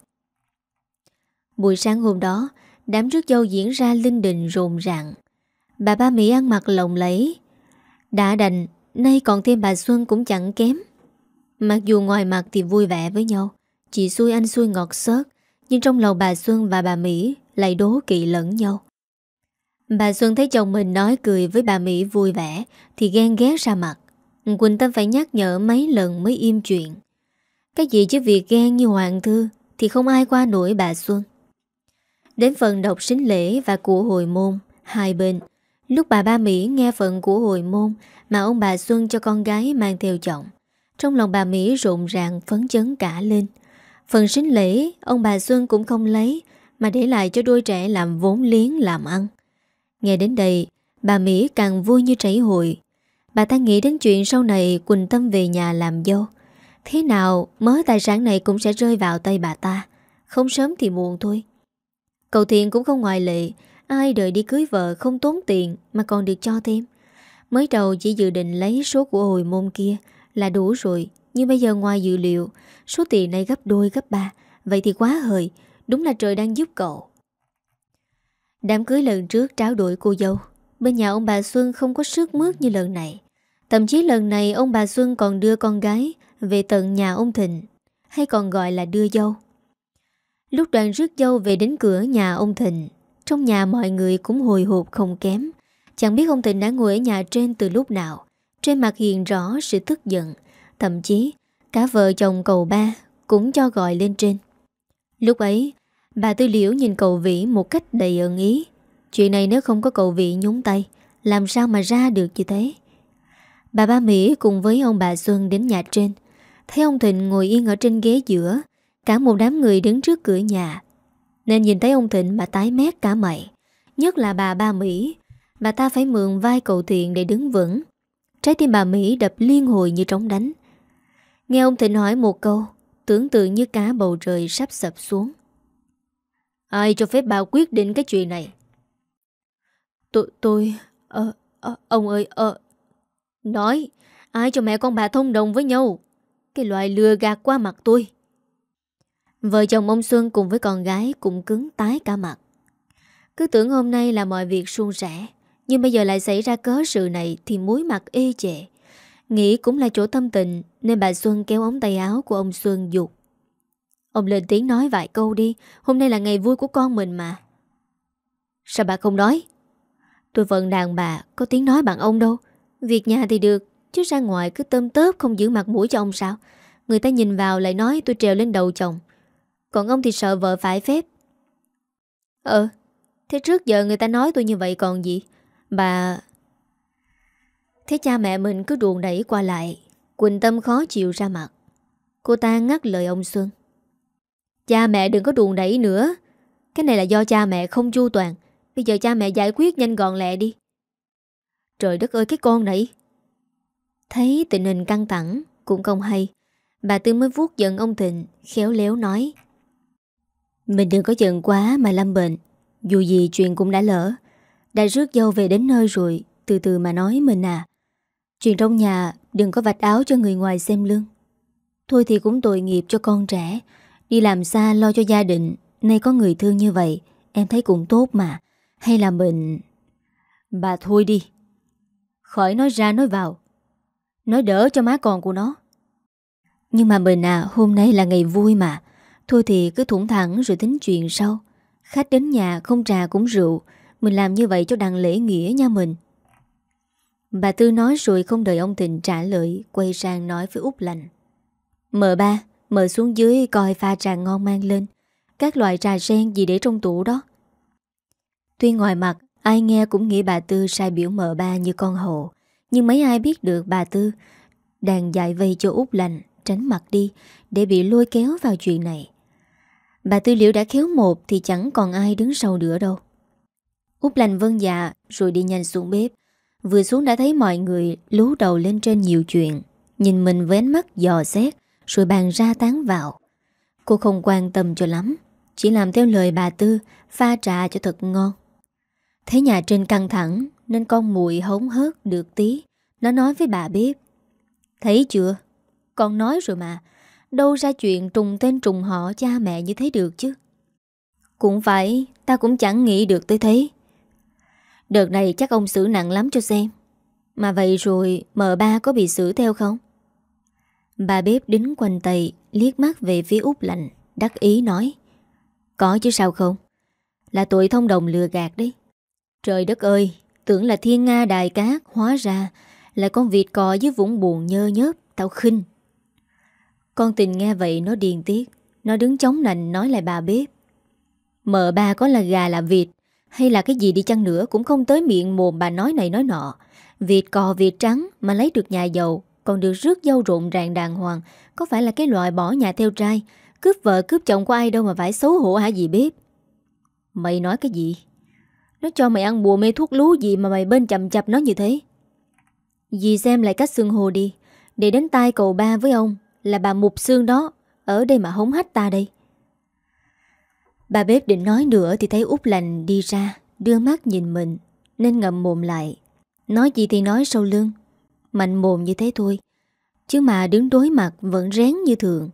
Buổi sáng hôm đó, đám rước dâu diễn ra linh đình rộn ràng. Bà Ba Mỹ ăn mặc lộng lẫy, đã đành nay còn thêm bà Xuân cũng chẳng kém. Mặc dù ngoài mặt thì vui vẻ với nhau, chị xui anh xui ngọt xớt, nhưng trong lòng bà Xuân và bà Mỹ lại đố kỵ lẫn nhau. Bà Xuân thấy chồng mình nói cười với bà Mỹ vui vẻ thì ghen ghét ra mặt. Quỳnh Tâm phải nhắc nhở mấy lần mới im chuyện. Cái gì chứ việc ghen như Hoàng Thư thì không ai qua nổi bà Xuân. Đến phần đọc sính lễ và của hồi môn hai bên, lúc bà Ba Mỹ nghe phần của hồi môn mà ông bà Xuân cho con gái mang theo chồng, trong lòng bà Mỹ rộn ràng phấn chấn cả lên. Phần sính lễ ông bà Xuân cũng không lấy, mà để lại cho đôi trẻ làm vốn liếng làm ăn. Nghe đến đây, bà Mỹ càng vui như chảy hội. Bà ta nghĩ đến chuyện sau này Quỳnh Tâm về nhà làm dâu, thế nào mớ tài sản này cũng sẽ rơi vào tay bà ta, không sớm thì muộn thôi. Cậu Thiện cũng không ngoại lệ, ai đợi đi cưới vợ không tốn tiền mà còn được cho thêm. Mới đầu chỉ dự định lấy số của hồi môn kia là đủ rồi, nhưng bây giờ ngoài dự liệu, số tiền này gấp đôi gấp ba, vậy thì quá hời, đúng là trời đang giúp cậu. Đám cưới lần trước tráo đổi cô dâu, bên nhà ông bà Xuân không có sức mướt như lần này. Thậm chí lần này ông bà Xuân còn đưa con gái về tận nhà ông Thịnh, hay còn gọi là đưa dâu. Lúc đoàn rước dâu về đến cửa nhà ông Thịnh, trong nhà mọi người cũng hồi hộp không kém. Chẳng biết ông Thịnh đã ngồi ở nhà trên từ lúc nào, trên mặt hiện rõ sự tức giận. Thậm chí cả vợ chồng cậu Ba cũng cho gọi lên trên. Lúc ấy bà Tư Liễu nhìn cậu Vĩ một cách đầy ẩn ý. Chuyện này nếu không có cậu Vĩ nhúng tay, làm sao mà ra được như thế. Bà Ba Mỹ cùng với ông bà Xuân đến nhà trên, thấy ông Thịnh ngồi yên ở trên ghế giữa, cả một đám người đứng trước cửa nhà, nên nhìn thấy ông Thịnh mà tái mét cả mày. Nhất là bà Ba Mỹ, bà ta phải mượn vai cậu Thiện để đứng vững. Trái tim bà Mỹ đập liên hồi như trống đánh. Nghe ông Thịnh hỏi một câu, tưởng tượng như cả bầu trời sắp sập xuống. Ai cho phép bà quyết định cái chuyện này? Tôi, tôi, ờ, ờ, ông ơi, ờ. Nói, ai cho mẹ con bà thông đồng với nhau? Cái loại lừa gạt qua mặt tôi. Vợ chồng ông Xuân cùng với con gái cũng cứng tái cả mặt. Cứ tưởng hôm nay là mọi việc suôn sẻ, nhưng bây giờ lại xảy ra cớ sự này thì muối mặt ê chệ. Nghĩ cũng là chỗ tâm tình, nên bà Xuân kéo ống tay áo của ông Xuân dục. Ông lên tiếng nói vài câu đi, hôm nay là ngày vui của con mình mà. Sao bà không nói? Tôi vẫn đàn bà, có tiếng nói bằng ông đâu. Việc nhà thì được, chứ ra ngoài cứ tôm tớp không giữ mặt mũi cho ông sao? Người ta nhìn vào lại nói tôi trèo lên đầu chồng. Còn ông thì sợ vợ phải phép. Ờ, thế trước giờ người ta nói tôi như vậy còn gì? Bà... Thế cha mẹ mình cứ đùn đẩy qua lại. Quỳnh Tâm khó chịu ra mặt. Cô ta ngắt lời ông Xuân. Cha mẹ đừng có đùn đẩy nữa. Cái này là do cha mẹ không chu toàn. Bây giờ cha mẹ giải quyết nhanh gọn lẹ đi. Trời đất ơi cái con này. Thấy tình hình căng thẳng cũng không hay, Bà Tư mới vuốt giận ông Thịnh, khéo léo nói: Mình đừng có giận quá mà lâm bệnh. Dù gì chuyện cũng đã lỡ. Đã rước dâu về đến nơi rồi, từ từ mà nói mình à. Chuyện trong nhà đừng có vạch áo cho người ngoài xem lưng. Thôi thì cũng tội nghiệp cho con trẻ. Đi làm xa lo cho gia đình, nay có người thương như vậy, em thấy cũng tốt mà. Hay là mình... Bà thôi đi. Khỏi nói ra nói vào. Nói đỡ cho má con của nó. Nhưng mà mình à, hôm nay là ngày vui mà. Thôi thì cứ thủng thẳng rồi tính chuyện sau. Khách đến nhà không trà cũng rượu. Mình làm như vậy cho đặng lễ nghĩa nha mình. Bà Tư nói rồi không đợi ông Thịnh trả lời, quay sang nói với Út Lành: Mợ ba, mợ xuống dưới coi pha trà ngon mang lên. Các loại trà sen gì để trong tủ đó. Tuy ngoài mặt ai nghe cũng nghĩ bà Tư sai biểu mợ ba như con hổ, nhưng mấy ai biết được bà Tư đang dạy vây cho Út Lành tránh mặt đi để bị lôi kéo vào chuyện này. Bà Tư liệu đã khéo một thì chẳng còn ai đứng sau nữa đâu. Út Lành vâng dạ rồi đi nhanh xuống bếp. Vừa xuống đã thấy mọi người lú đầu lên trên nhiều chuyện, nhìn mình với ánh mắt dò xét rồi bàn ra tán vào. Cô không quan tâm cho lắm, chỉ làm theo lời bà Tư, pha trà cho thật ngon. Thấy nhà trên căng thẳng nên con muội hống hớt được tí. Nó nói với bà bếp: Thấy chưa, con nói rồi mà. Đâu ra chuyện trùng tên trùng họ cha mẹ như thế được chứ. Cũng phải, ta cũng chẳng nghĩ được tới thế. Đợt này chắc ông xử nặng lắm cho xem. Mà vậy rồi mợ ba có bị xử theo không? Bà bếp đính quanh tay, liếc mắt về phía Út Lành, đắc ý nói: Có chứ sao không. Là tội thông đồng lừa gạt đấy. Trời đất ơi, tưởng là thiên nga đài cát, hóa ra là con vịt cò dưới vũng buồn nhơ nhớp. Tao khinh. Con Tình nghe vậy nó điên tiết. Nó đứng chống nạnh nói lại bà bếp: Mợ ba có là gà là vịt hay là cái gì đi chăng nữa cũng không tới miệng mồm bà nói này nói nọ. Vịt cò vịt trắng mà lấy được nhà giàu, còn được rước dâu rộn ràng đàng hoàng, có phải là cái loại bỏ nhà theo trai, cướp vợ cướp chồng của ai đâu mà phải xấu hổ hả dì bếp? Mày nói cái gì? Nó cho mày ăn bùa mê thuốc lú gì mà mày bên chầm chập nó như thế? Dì xem lại cách xưng hồ đi, để đến tai cậu ba với ông là bà mục xương đó ở đây mà hống hách ta đây. Bà bếp định nói nữa thì thấy Út Lành đi ra, đưa mắt nhìn mình nên ngậm mồm lại. Nói gì thì nói sau lưng, mạnh mồm như thế thôi, chứ mà đứng đối mặt vẫn rén như thường.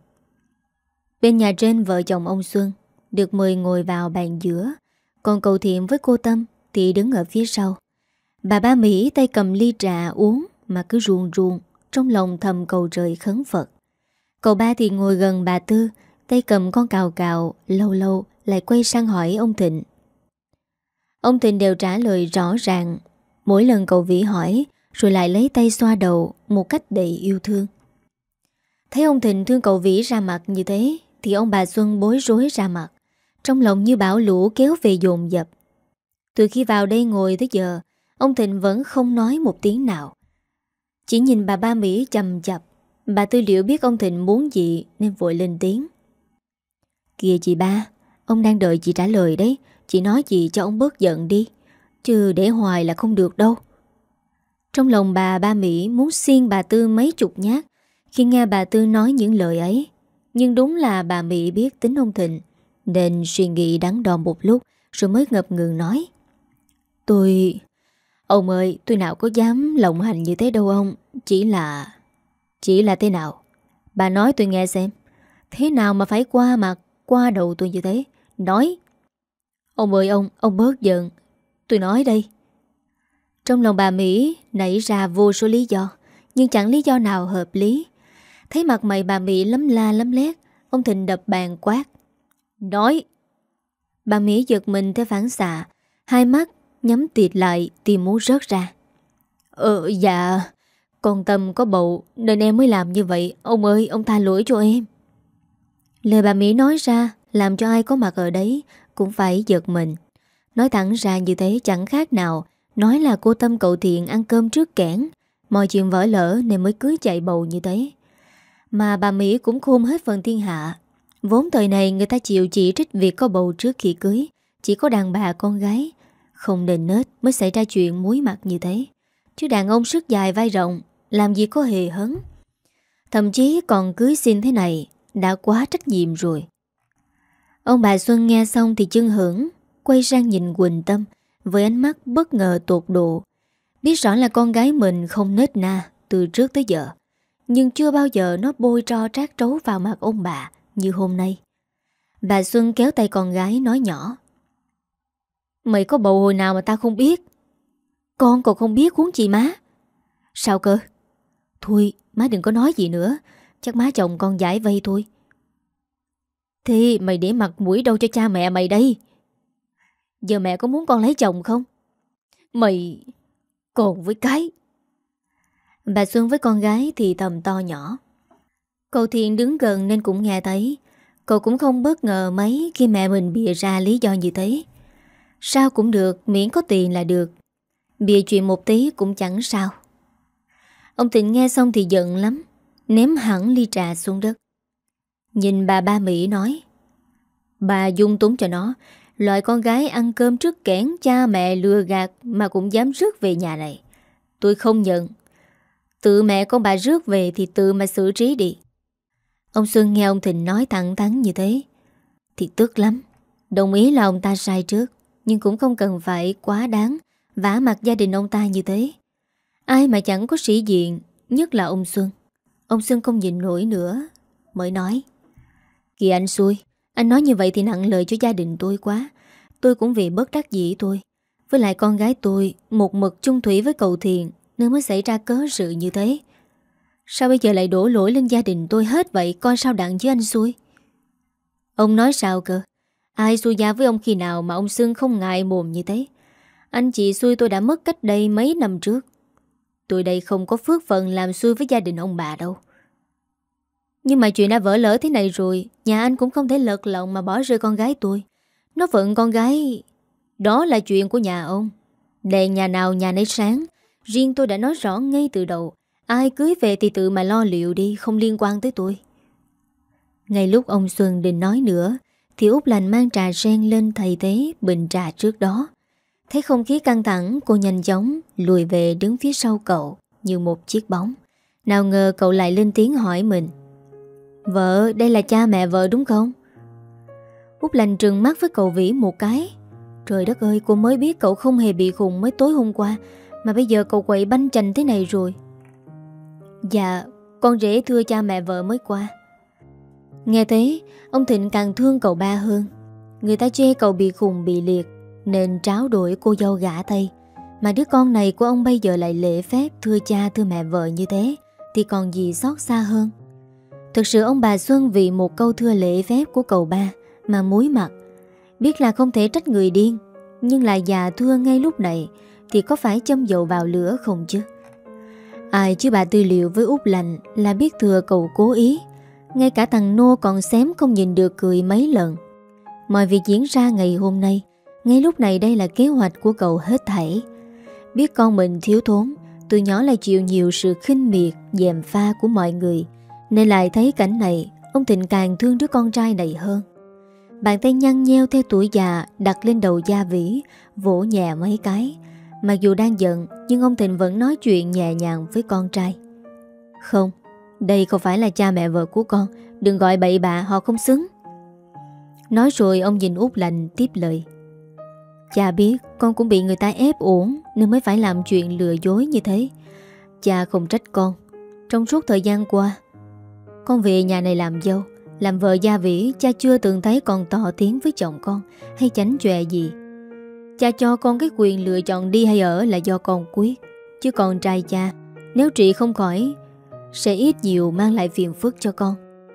Bên nhà trên vợ chồng ông Xuân được mời ngồi vào bàn giữa, còn cậu Thiện với cô Tâm thì đứng ở phía sau. Bà Ba Mỹ tay cầm ly trà uống mà cứ ruồn ruồn, trong lòng thầm cầu trời khấn Phật. Cậu ba thì ngồi gần bà Tư, tay cầm con cào cào, lâu lâu lại quay sang hỏi ông Thịnh. Ông Thịnh đều trả lời rõ ràng. Mỗi lần cậu Vĩ hỏi rồi lại lấy tay xoa đầu một cách đầy yêu thương. Thấy ông Thịnh thương cậu Vĩ ra mặt như thế thì ông bà Xuân bối rối ra mặt, trong lòng như bão lũ kéo về dồn dập. Từ khi vào đây ngồi tới giờ, ông Thịnh vẫn không nói một tiếng nào, chỉ nhìn bà Ba Mỹ chầm chập. Bà Tư Liệu biết ông Thịnh muốn gì nên vội lên tiếng: Kìa chị ba, ông đang đợi chị trả lời đấy. Chị nói gì cho ông bớt giận đi, chứ để hoài là không được đâu. Trong lòng bà Ba Mỹ muốn xiên bà Tư mấy chục nhát khi nghe bà Tư nói những lời ấy. Nhưng đúng là bà Mỹ biết tính ông Thịnh, nên suy nghĩ đắn đo một lúc rồi mới ngập ngừng nói: Tôi... Ông ơi, tôi nào có dám lộng hành như thế đâu ông. Chỉ là... Chỉ là thế nào? Bà nói tôi nghe xem. Thế nào mà phải qua mặt, qua đầu tôi như thế? Nói. Ông ơi ông, ông bớt giận. Tôi nói đây. Trong lòng bà Mỹ nảy ra vô số lý do, nhưng chẳng lý do nào hợp lý. Thấy mặt mày bà Mỹ lấm la lấm lét, ông Thịnh đập bàn quát: Nói. Bà Mỹ giật mình theo phản xạ, hai mắt nhắm tịt lại tìm muốn rớt ra. Ờ dạ, con Tâm có bầu nên em mới làm như vậy. Ông ơi, ông tha lỗi cho em. Lời bà Mỹ nói ra làm cho ai có mặt ở đấy cũng phải giật mình. Nói thẳng ra như thế chẳng khác nào nói là cô Tâm cậu Thiện ăn cơm trước kẽn, mọi chuyện vỡ lỡ nên mới cưới chạy bầu như thế. Mà bà Mỹ cũng khôn hết phần thiên hạ. Vốn thời này người ta chịu chỉ trích việc có bầu trước khi cưới, chỉ có đàn bà con gái không đền nết mới xảy ra chuyện muối mặt như thế. Chứ đàn ông sức dài vai rộng làm gì có hề hấn. Thậm chí còn cưới xin thế này đã quá trách nhiệm rồi. Ông bà Xuân nghe xong thì chưng hửng, quay sang nhìn Quỳnh Tâm với ánh mắt bất ngờ tột độ. Biết rõ là con gái mình không nết na từ trước tới giờ, nhưng chưa bao giờ nó bôi tro trát trấu vào mặt ông bà như hôm nay. Bà Xuân kéo tay con gái nói nhỏ: Mày có bầu hồi nào mà ta không biết? Con còn không biết huống chi má. Sao cơ? Thôi má đừng có nói gì nữa, chắc má chồng con giải vây thôi. Thì mày để mặt mũi đâu cho cha mẹ mày đây? Giờ mẹ có muốn con lấy chồng không? Mày... Còn với cái... Bà Xuân với con gái thì thầm to nhỏ. Cậu Thiện đứng gần nên cũng nghe thấy. Cậu cũng không bất ngờ mấy khi mẹ mình bịa ra lý do như thế. Sao cũng được, miễn có tiền là được. Bịa chuyện một tí cũng chẳng sao. Ông Thịnh nghe xong thì giận lắm, ném hẳn ly trà xuống đất. Nhìn bà ba Mỹ nói: Bà dung túng cho nó. Loại con gái ăn cơm trước kẽn cha mẹ lừa gạt mà cũng dám rước về nhà này. Tôi không nhận. Tự mẹ con bà rước về thì tự mà xử trí đi. Ông Xuân nghe ông Thịnh nói thẳng thắn như thế thì tức lắm. Đồng ý là ông ta sai trước, nhưng cũng không cần phải quá đáng vả mặt gia đình ông ta như thế. Ai mà chẳng có sĩ diện, nhất là ông Xuân. Ông Xuân không nhịn nổi nữa, mới nói: Kìa anh xui, anh nói như vậy thì nặng lời cho gia đình tôi quá. Tôi cũng vì bất đắc dĩ thôi. Với lại con gái tôi một mực chung thủy với cậu Thiện nên mới xảy ra cớ sự như thế. Sao bây giờ lại đổ lỗi lên gia đình tôi hết vậy? Coi sao đặng với anh xui. Ông nói sao cơ? Ai xui gia với ông khi nào mà ông Xuân không ngại mồm như thế? Anh chị xui tôi đã mất cách đây mấy năm trước. Tôi đây không có phước phận làm xui với gia đình ông bà đâu. Nhưng mà chuyện đã vỡ lỡ thế này rồi, nhà anh cũng không thể lật lọng mà bỏ rơi con gái tôi. Nó phận con gái. Đó là chuyện của nhà ông. Đèn nhà nào nhà nấy sáng. Riêng tôi đã nói rõ ngay từ đầu, ai cưới về thì tự mà lo liệu đi, không liên quan tới tôi. Ngay lúc ông Xuân định nói nữa thì Út Lành mang trà sen lên thay thế bình trà trước đó. Thấy không khí căng thẳng, cô nhanh chóng lùi về đứng phía sau cậu như một chiếc bóng. Nào ngờ cậu lại lên tiếng hỏi mình: Vợ, đây là cha mẹ vợ đúng không? Út Lành trừng mắt với cậu Vĩ một cái. Trời đất ơi, cô mới biết cậu không hề bị khùng mới tối hôm qua, mà bây giờ cậu quậy banh chành thế này rồi. Dạ, con rể thưa cha mẹ vợ mới qua. Nghe thế, ông Thịnh càng thương cậu ba hơn. Người ta chê cậu bị khùng bị liệt nên tráo đổi cô dâu gả Tây. Mà đứa con này của ông bây giờ lại lễ phép thưa cha thưa mẹ vợ như thế thì còn gì xót xa hơn. Thực sự ông bà Xuân vì một câu thưa lễ phép của cậu ba mà muối mặt. Biết là không thể trách người điên, nhưng là già thưa ngay lúc này thì có phải châm dầu vào lửa không chứ? Ai chứ bà Tư Liệu với Út Lành là biết thừa cậu cố ý. Ngay cả thằng Nô còn xém không nhìn được cười mấy lần. Mọi việc diễn ra ngày hôm nay, ngay lúc này đây là kế hoạch của cậu hết thảy. Biết con mình thiếu thốn, từ nhỏ lại chịu nhiều sự khinh miệt, gièm pha của mọi người, nên lại thấy cảnh này, ông Thịnh càng thương đứa con trai này hơn. Bàn tay nhăn nheo theo tuổi già đặt lên đầu Gia Vĩ, vỗ nhẹ mấy cái. Mặc dù đang giận, nhưng ông Thịnh vẫn nói chuyện nhẹ nhàng với con trai. Không, đây không phải là cha mẹ vợ của con, đừng gọi bậy bạ, họ không xứng. Nói rồi ông nhìn Út Lành tiếp lời. Cha biết con cũng bị người ta ép uổng nên mới phải làm chuyện lừa dối như thế. Cha không trách con. Trong suốt thời gian qua, con về nhà này làm dâu, làm vợ Gia Vĩ, cha chưa từng thấy con to tiếng với chồng con hay chánh chọe gì. Cha cho con cái quyền lựa chọn đi hay ở là do con quyết. Chứ con trai cha, nếu trị không khỏi, sẽ ít nhiều mang lại phiền phức cho con.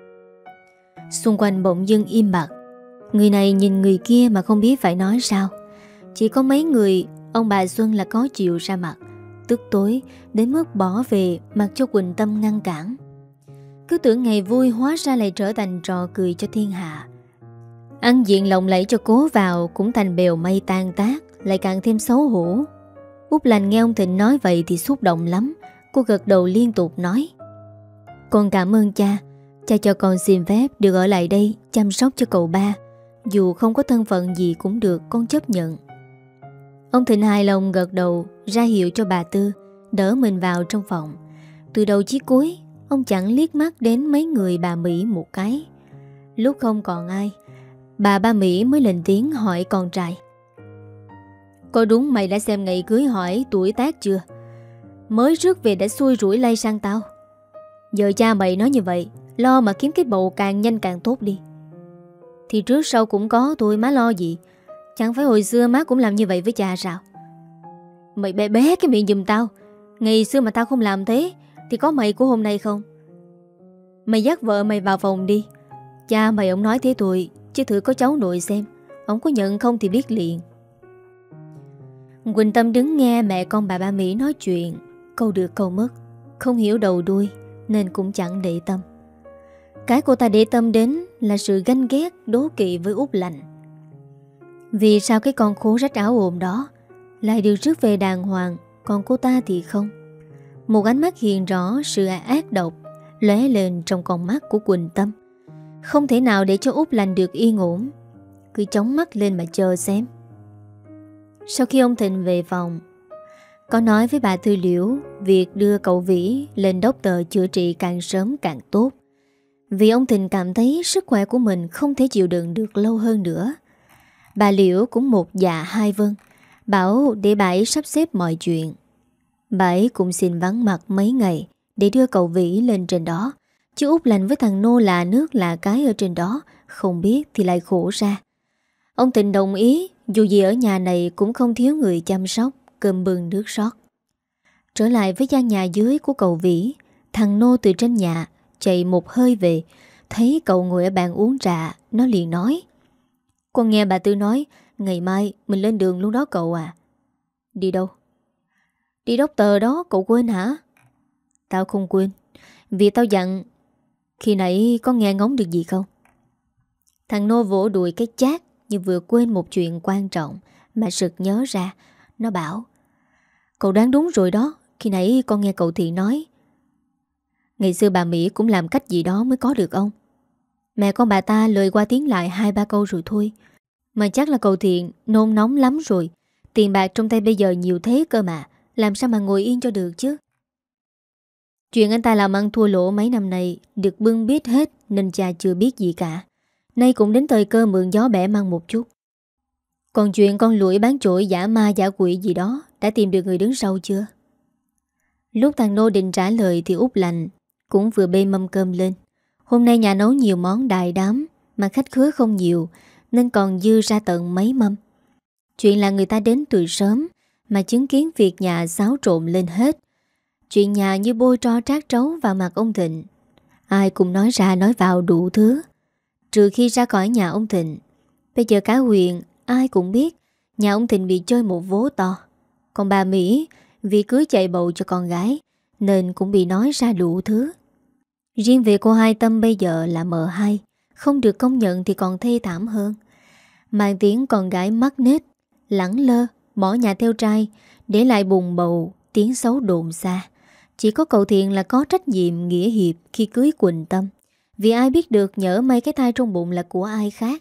Xung quanh bỗng dưng im bặt. Người này nhìn người kia mà không biết phải nói sao. Chỉ có mấy người ông bà Xuân là có chịu ra mặt, tức tối đến mức bỏ về mặc cho Quỳnh Tâm ngăn cản. Cứ tưởng ngày vui hóa ra lại trở thành trò cười cho thiên hạ. Ăn diện lộng lẫy cho cố vào cũng thành bèo mây tan tác, lại càng thêm xấu hổ. Út Lành nghe ông Thịnh nói vậy thì xúc động lắm. Cô gật đầu liên tục nói: Con cảm ơn cha. Cha cho con xin phép được ở lại đây chăm sóc cho cậu ba. Dù không có thân phận gì cũng được, con chấp nhận. Ông Thịnh hài lòng gật đầu ra hiệu cho bà Tư đỡ mình vào trong phòng. Từ đầu chí cuối ông chẳng liếc mắt đến mấy người bà Mỹ một cái. Lúc không còn ai, bà ba Mỹ mới lên tiếng hỏi con trai: "Có đúng mày đã xem ngày cưới hỏi tuổi tác chưa? Mới rước về đã xui rủi lây sang tao. Giờ cha mày nói như vậy, lo mà kiếm cái bầu càng nhanh càng tốt đi." "Thì trước sau cũng có tôi, má lo gì? Chẳng phải hồi xưa má cũng làm như vậy với cha sao?" "Mày bé bé cái miệng giùm tao. Ngày xưa mà tao không làm thế thì có mày của hôm nay không? Mày dắt vợ mày vào phòng đi. Cha mày ông nói thế thôi, chứ thử có cháu nội xem, ông có nhận không thì biết liền." Quỳnh Tâm đứng nghe mẹ con bà ba Mỹ nói chuyện, câu được câu mất, không hiểu đầu đuôi nên cũng chẳng để tâm. Cái cô ta để tâm đến là sự ganh ghét, đố kỵ với Út Lạnh. Vì sao cái con khố rách áo ôm đó lại được rước về đàng hoàng, còn cô ta thì không? Một ánh mắt hiện rõ sự ác độc lóe lên trong con mắt của Quỳnh Tâm. Không thể nào để cho Út Lạnh được yên ổn, cứ chống mắt lên mà chờ xem. Sau khi ông Thịnh về phòng, có nói với bà Tư Liễu việc đưa cậu Vĩ lên đốc tờ chữa trị càng sớm càng tốt, vì ông Thịnh cảm thấy sức khỏe của mình không thể chịu đựng được lâu hơn nữa. Bà Liễu cũng một dạ hai vâng, bảo để bà ấy sắp xếp mọi chuyện. Bà ấy cũng xin vắng mặt mấy ngày để đưa cậu Vĩ lên trên đó, chứ Út Lạnh với thằng Nô là nước là cái ở trên đó, không biết thì lại khổ ra. Ông Thịnh đồng ý, dù gì ở nhà này cũng không thiếu người chăm sóc, cơm bưng nước rót. Trở lại với gian nhà dưới của cậu Vĩ, thằng Nô từ trên nhà chạy một hơi về, thấy cậu ngồi ở bàn uống trà, nó liền nói: "Con nghe bà Tư nói ngày mai mình lên đường luôn đó cậu à." "Đi đâu?" "Đi đốc tờ đó, cậu quên hả?" "Tao không quên, vì tao dặn. Khi nãy có nghe ngóng được gì không?" Thằng Nô vỗ đùi cái chát như vừa quên một chuyện quan trọng mà sực nhớ ra. Nó bảo: "Cậu đoán đúng rồi đó. Khi nãy con nghe cậu Thiện nói ngày xưa bà Mỹ cũng làm cách gì đó mới có được ông. Mẹ con bà ta lời qua tiếng lại hai ba câu rồi thôi. Mà chắc là cậu Thiện nôn nóng lắm rồi. Tiền bạc trong tay bây giờ nhiều thế cơ mà, làm sao mà ngồi yên cho được chứ." Chuyện anh ta làm ăn thua lỗ mấy năm nay được bưng biết hết nên cha chưa biết gì cả. Nay cũng đến thời cơ mượn gió bẻ măng một chút. Còn chuyện con lũi bán chổi giả ma giả quỷ gì đó, đã tìm được người đứng sau chưa? Lúc thằng Nô định trả lời thì Út Lạnh cũng vừa bê mâm cơm lên. Hôm nay nhà nấu nhiều món đại đám, mà khách khứa không nhiều nên còn dư ra tận mấy mâm. Chuyện là người ta đến từ sớm mà chứng kiến việc nhà xáo trộn lên hết. Chuyện nhà như bôi tro trát trấu vào mặt ông Thịnh. Ai cũng nói ra nói vào đủ thứ, trừ khi ra khỏi nhà ông Thịnh. Bây giờ cả huyện ai cũng biết nhà ông Thịnh bị chơi một vố to. Còn bà Mỹ vì cưới chạy bầu cho con gái nên cũng bị nói ra đủ thứ. Riêng về cô Hai Tâm bây giờ là mợ hai, không được công nhận thì còn thê thảm hơn. Mang tiếng con gái mắc nết, lẳng lơ, bỏ nhà theo trai, để lại bùng bầu, tiếng xấu đồn xa. Chỉ có cậu Thiện là có trách nhiệm nghĩa hiệp khi cưới Quỳnh Tâm, vì ai biết được nhỡ may cái thai trong bụng là của ai khác.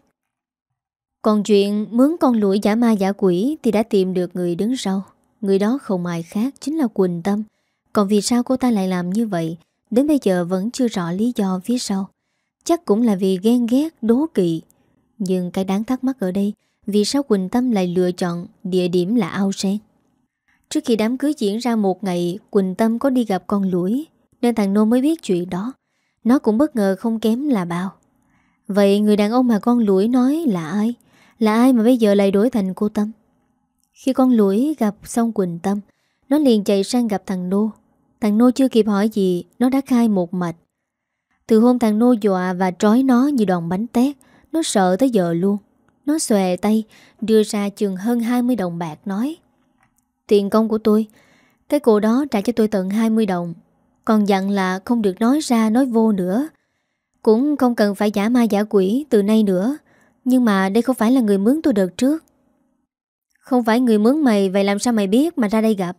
Còn chuyện mướn con lũi giả ma giả quỷ thì đã tìm được người đứng sau. Người đó không ai khác chính là Quỳnh Tâm. Còn vì sao cô ta lại làm như vậy, đến bây giờ vẫn chưa rõ lý do phía sau. Chắc cũng là vì ghen ghét, đố kỵ. Nhưng cái đáng thắc mắc ở đây, vì sao Quỳnh Tâm lại lựa chọn địa điểm là ao sen? Trước khi đám cưới diễn ra một ngày, Quỳnh Tâm có đi gặp con lũi, nên thằng Nô mới biết chuyện đó. Nó cũng bất ngờ không kém là bao. Vậy người đàn ông mà con lũi nói là ai? Là ai mà bây giờ lại đổi thành cô Tâm? Khi con lũi gặp xong Quỳnh Tâm, nó liền chạy sang gặp thằng Nô. Thằng Nô chưa kịp hỏi gì, nó đã khai một mạch. Từ hôm thằng Nô dọa và trói nó như đòn bánh tét, nó sợ tới giờ luôn. Nó xòe tay, đưa ra chừng hơn hai mươi đồng bạc nói: "Tiền công của tôi, cái cô đó trả cho tôi tận hai mươi đồng. Còn dặn là không được nói ra nói vô nữa. Cũng không cần phải giả ma giả quỷ từ nay nữa. Nhưng mà đây không phải là người mướn tôi đợt trước." "Không phải người mướn mày, vậy làm sao mày biết mà ra đây gặp?"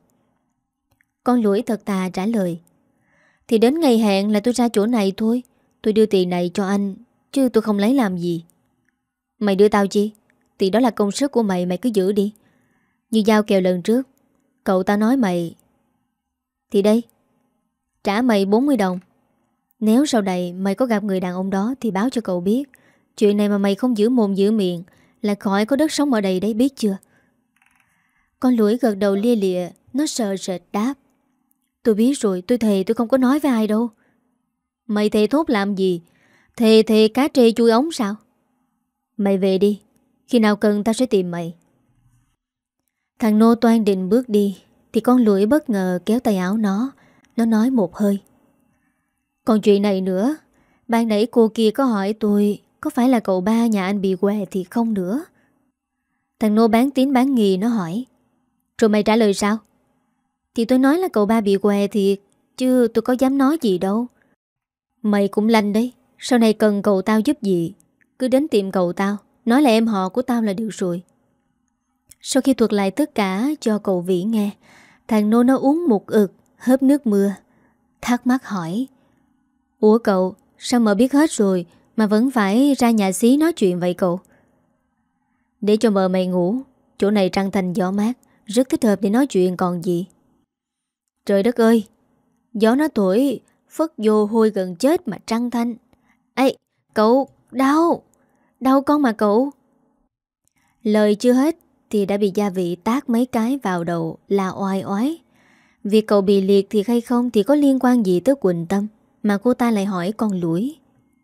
Con lũi thật thà trả lời: "Thì đến ngày hẹn là tôi ra chỗ này thôi. Tôi đưa tiền này cho anh, chứ tôi không lấy làm gì." "Mày đưa tao chi? Tiền đó là công sức của mày, mày cứ giữ đi. Như giao kèo lần trước, cậu ta nói mày. Thì đây, trả mày bốn mươi đồng. Nếu sau này mày có gặp người đàn ông đó thì báo cho cậu biết. Chuyện này mà mày không giữ mồm giữ miệng là khỏi có đất sống ở đây đấy, biết chưa? Con lũi gật đầu lia lịa. Nó sợ sệt đáp: Tôi biết rồi, tôi thề tôi không có nói với ai đâu. Mày thề thốt làm gì? Thề thề cá trê chui ống sao? Mày về đi, khi nào cần tao sẽ tìm mày. Thằng Nô toan định bước đi thì con lũi bất ngờ kéo tay áo nó. Nó nói một hơi: Còn chuyện này nữa, ban nãy cô kia có hỏi tôi có phải là cậu ba nhà anh bị què thì không nữa. Thằng Nô bán tín bán nghi. Nó hỏi: Rồi mày trả lời sao? Thì tôi nói là cậu ba bị què thiệt, chứ tôi có dám nói gì đâu. Mày cũng lanh đấy. Sau này cần cậu tao giúp gì cứ đến tìm cậu tao, nói là em họ của tao là được rồi. Sau khi thuật lại tất cả cho cậu Vĩ nghe, thằng Nô nó uống một ực, hớp nước mưa, thắc mắc hỏi: Ủa cậu, sao mợ biết hết rồi mà vẫn phải ra nhà xí nói chuyện vậy cậu? Để cho mợ mày ngủ. Chỗ này trăng thanh gió mát, rất thích hợp để nói chuyện còn gì. Trời đất ơi, gió nó thổi phất vô hôi gần chết mà trăng thanh. Ê, cậu, đau, đau con mà cậu. Lời chưa hết thì đã bị gia vị tát mấy cái vào đầu là oai oái. Việc cậu bị liệt thiệt hay không thì có liên quan gì tới Quỳnh Tâm mà cô ta lại hỏi con lũi.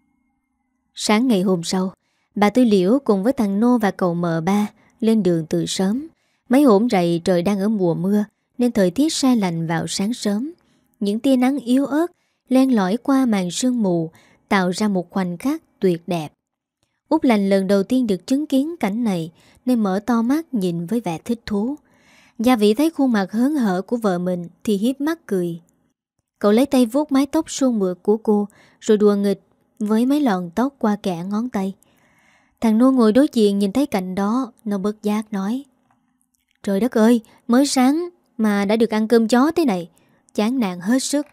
Sáng ngày hôm sau, bà Tư Liễu cùng với thằng Nô và cậu mợ ba lên đường từ sớm. Mấy hôm rày trời đang ở mùa mưa nên thời tiết se lạnh vào sáng sớm. Những tia nắng yếu ớt len lỏi qua màn sương mù tạo ra một khoảnh khắc tuyệt đẹp. Út Lành lần đầu tiên được chứng kiến cảnh này nên mở to mắt nhìn với vẻ thích thú. Gia Vĩ thấy khuôn mặt hớn hở của vợ mình thì hiếp mắt cười. Cậu lấy tay vuốt mái tóc suôn mượt của cô rồi đùa nghịch với mấy lọn tóc qua kẽ ngón tay. Thằng Nô ngồi đối diện nhìn thấy cảnh đó, nó bất giác nói: Trời đất ơi, mới sáng mà đã được ăn cơm chó thế này, chán nản hết sức.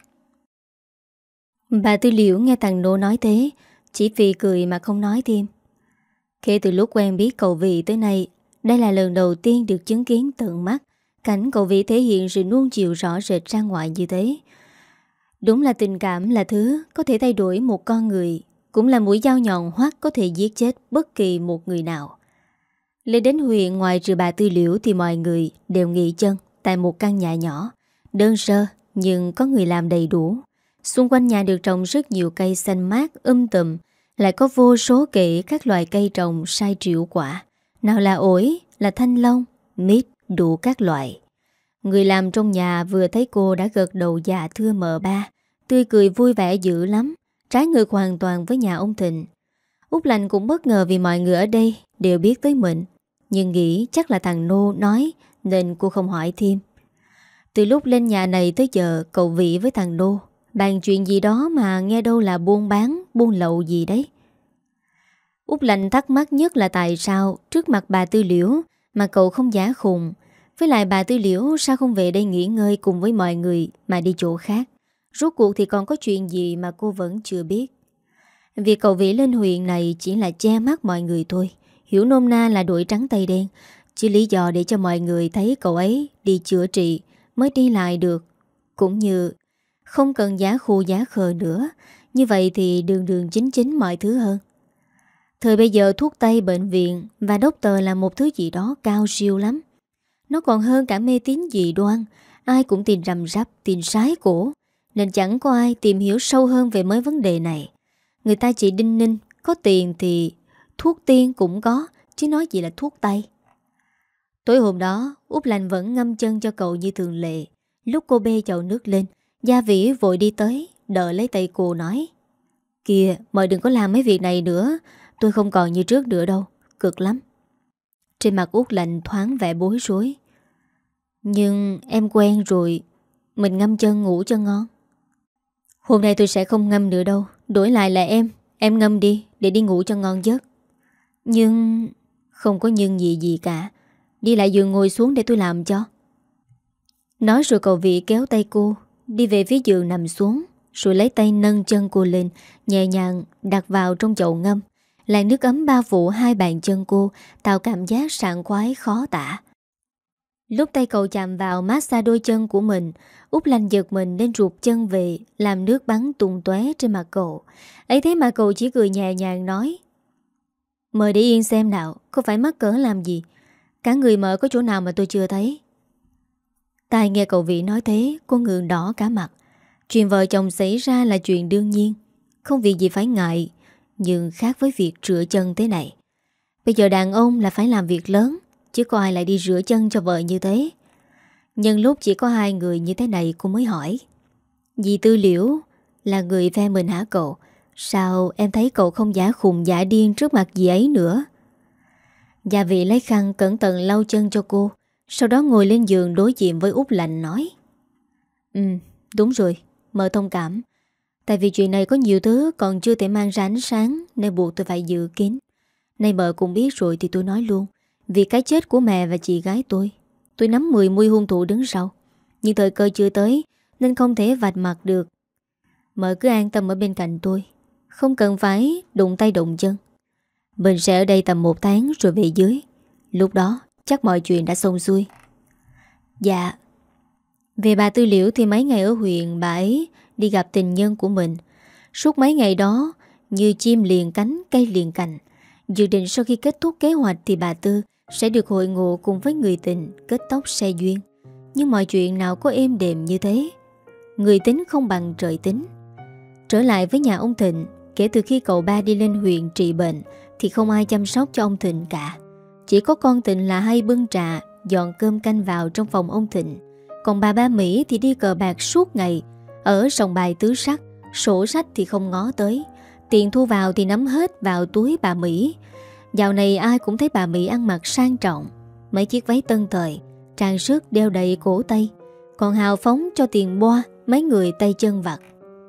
Bà Tư Liễu nghe thằng Nô nói thế, chỉ vì cười mà không nói thêm. Kể từ lúc quen biết cậu Vĩ tới nay, đây là lần đầu tiên được chứng kiến tận mắt cảnh cậu Vĩ thể hiện sự nuông chiều rõ rệt ra ngoài như thế. Đúng là tình cảm là thứ có thể thay đổi một con người, cũng là mũi dao nhọn hoắt có thể giết chết bất kỳ một người nào. Lên đến huyện ngoài trừ bà Tư Liễu thì mọi người đều nghỉ chân tại một căn nhà nhỏ, đơn sơ nhưng có người làm đầy đủ. Xung quanh nhà được trồng rất nhiều cây xanh mát um tùm, lại có vô số kệ các loại cây trồng sai triệu quả. Nào là ổi, là thanh long, mít, đủ các loại. Người làm trong nhà vừa thấy cô đã gật đầu dạ thưa mợ ba, tươi cười vui vẻ dữ lắm, trái ngược hoàn toàn với nhà ông Thịnh. Út Lành cũng bất ngờ vì mọi người ở đây đều biết tới mình, nhưng nghĩ chắc là thằng Nô nói nên cô không hỏi thêm. Từ lúc lên nhà này tới giờ, cậu Vĩ với thằng Nô bàn chuyện gì đó mà nghe đâu là buôn bán, buôn lậu gì đấy. Út Lành thắc mắc nhất là tại sao trước mặt bà Tư Liễu mà cậu không giả khùng. Với lại bà Tư Liễu sao không về đây nghỉ ngơi cùng với mọi người mà đi chỗ khác. Rốt cuộc thì còn có chuyện gì mà cô vẫn chưa biết. Việc cậu Vĩ lên huyện này chỉ là che mắt mọi người thôi, hiểu nôm na là đội trắng tay đen, chỉ lý do để cho mọi người thấy cậu ấy đi chữa trị mới đi lại được. Cũng như không cần giá khu giá khờ nữa, như vậy thì đường đường chính chính mọi thứ hơn. Thời bây giờ thuốc tây, bệnh viện và doctor là một thứ gì đó cao siêu lắm. Nó còn hơn cả mê tín dị đoan, ai cũng tin rằm rắp, tin sái cổ, nên chẳng có ai tìm hiểu sâu hơn về mấy vấn đề này. Người ta chỉ đinh ninh, có tiền thì thuốc tiên cũng có, chứ nói gì là thuốc tây. Tối hôm đó, Út Lành vẫn ngâm chân cho cậu như thường lệ. Lúc cô bê chậu nước lên, Gia Vĩ vội đi tới, đỡ lấy tay cô nói: Kìa, mời đừng có làm mấy việc này nữa, tôi không còn như trước nữa đâu, cực lắm. Trên mặt Út Lành thoáng vẻ bối rối. Nhưng em quen rồi, mình ngâm chân ngủ cho ngon. Hôm nay tôi sẽ không ngâm nữa đâu, đổi lại là em, em ngâm đi để đi ngủ cho ngon giấc. Nhưng... Không có nhưng gì gì cả, đi lại giường ngồi xuống để tôi làm cho. Nói rồi cậu Vĩ kéo tay cô đi về phía giường nằm xuống, rồi lấy tay nâng chân cô lên, nhẹ nhàng đặt vào trong chậu ngâm. Làn nước ấm bao phủ hai bàn chân cô, tạo cảm giác sảng khoái khó tả. Lúc tay cậu chạm vào massage đôi chân của mình, Út Lanh giật mình nên rụt chân về, làm nước bắn tung tóe trên mặt cậu. Ấy thế mà cậu chỉ cười nhẹ nhàng nói: "Mời để yên xem nào, không phải mắc cỡ làm gì. Cả người mợ có chỗ nào mà tôi chưa thấy." Tai nghe cậu Vĩ nói thế, cô ngượng đỏ cả mặt. Chuyện vợ chồng xảy ra là chuyện đương nhiên, không việc gì phải ngại. Nhưng khác với việc rửa chân thế này. Bây giờ đàn ông là phải làm việc lớn, chứ có ai lại đi rửa chân cho vợ như thế. Nhân lúc chỉ có hai người như thế này, cô mới hỏi: "Dì Tư Liễu là người phe mình hả cậu? Sao em thấy cậu không giả khùng giả điên trước mặt dì ấy nữa?" Gia Vị lấy khăn cẩn thận lau chân cho cô, sau đó ngồi lên giường đối diện với Út Lạnh nói: "Ừ, đúng rồi, mợ thông cảm. Tại vì chuyện này có nhiều thứ còn chưa thể mang ra ánh sáng, nên buộc tôi phải giữ kín. Nay mợ cũng biết rồi thì tôi nói luôn. Vì cái chết của mẹ và chị gái tôi, tôi nắm mười mui hung thủ đứng sau. Nhưng thời cơ chưa tới nên không thể vạch mặt được. Mợ cứ an tâm ở bên cạnh tôi, không cần phải đụng tay đụng chân. Mình sẽ ở đây tầm một tháng rồi về dưới. Lúc đó chắc mọi chuyện đã xong xuôi." Dạ. Về bà Tư Liễu thì mấy ngày ở huyện, bà ấy đi gặp tình nhân của mình. Suốt mấy ngày đó như chim liền cánh, cây liền cành. Dự định sau khi kết thúc kế hoạch thì bà Tư sẽ được hội ngộ cùng với người tình, kết tóc xe duyên. Nhưng mọi chuyện nào có êm đềm như thế. Người tính không bằng trời tính. Trở lại với nhà ông Thịnh, kể từ khi cậu ba đi lên huyện trị bệnh thì không ai chăm sóc cho ông Thịnh cả. Chỉ có con Thịnh là hay bưng trà, dọn cơm canh vào trong phòng ông Thịnh. Còn bà ba Mỹ thì đi cờ bạc suốt ngày, ở sòng bài tứ sắc, sổ sách thì không ngó tới. Tiền thu vào thì nắm hết vào túi bà Mỹ. Dạo này ai cũng thấy bà Mỹ ăn mặc sang trọng, mấy chiếc váy tân thời, trang sức đeo đầy cổ tay, còn hào phóng cho tiền boa mấy người tay chân vặt.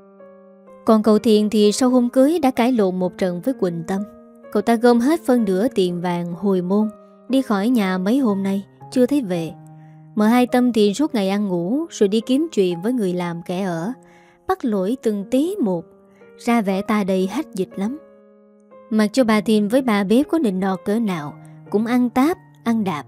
Còn cậu Thiện thì sau hôm cưới đã cãi lộn một trận với Quỳnh Tâm. Cậu ta gom hết phân nửa tiền vàng hồi môn, đi khỏi nhà mấy hôm nay chưa thấy về. Mợ Hai Tâm thì suốt ngày ăn ngủ rồi đi kiếm chuyện với người làm kẻ ở, bắt lỗi từng tí một, ra vẻ ta đây hách dịch lắm. Mặc cho bà Thiền với bà bếp có nịnh nọt cỡ nào cũng ăn táp, ăn đạp.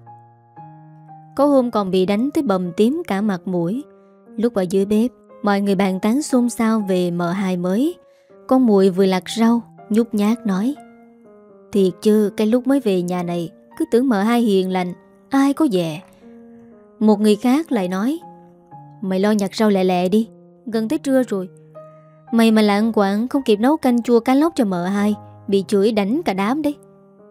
Có hôm còn bị đánh tới bầm tím cả mặt mũi. Lúc ở dưới bếp, mọi người bàn tán xôn xao về mợ Hai mới. Con muội vừa lặt rau, nhút nhát nói: "Thiệt chứ, cái lúc mới về nhà này cứ tưởng mợ Hai hiền lành, ai có dè." Một người khác lại nói: "Mày lo nhặt rau lẹ lẹ đi, gần tới trưa rồi. Mày mà lạng quạng không kịp nấu canh chua cá lóc cho mợ Hai, bị chửi đánh cả đám đấy."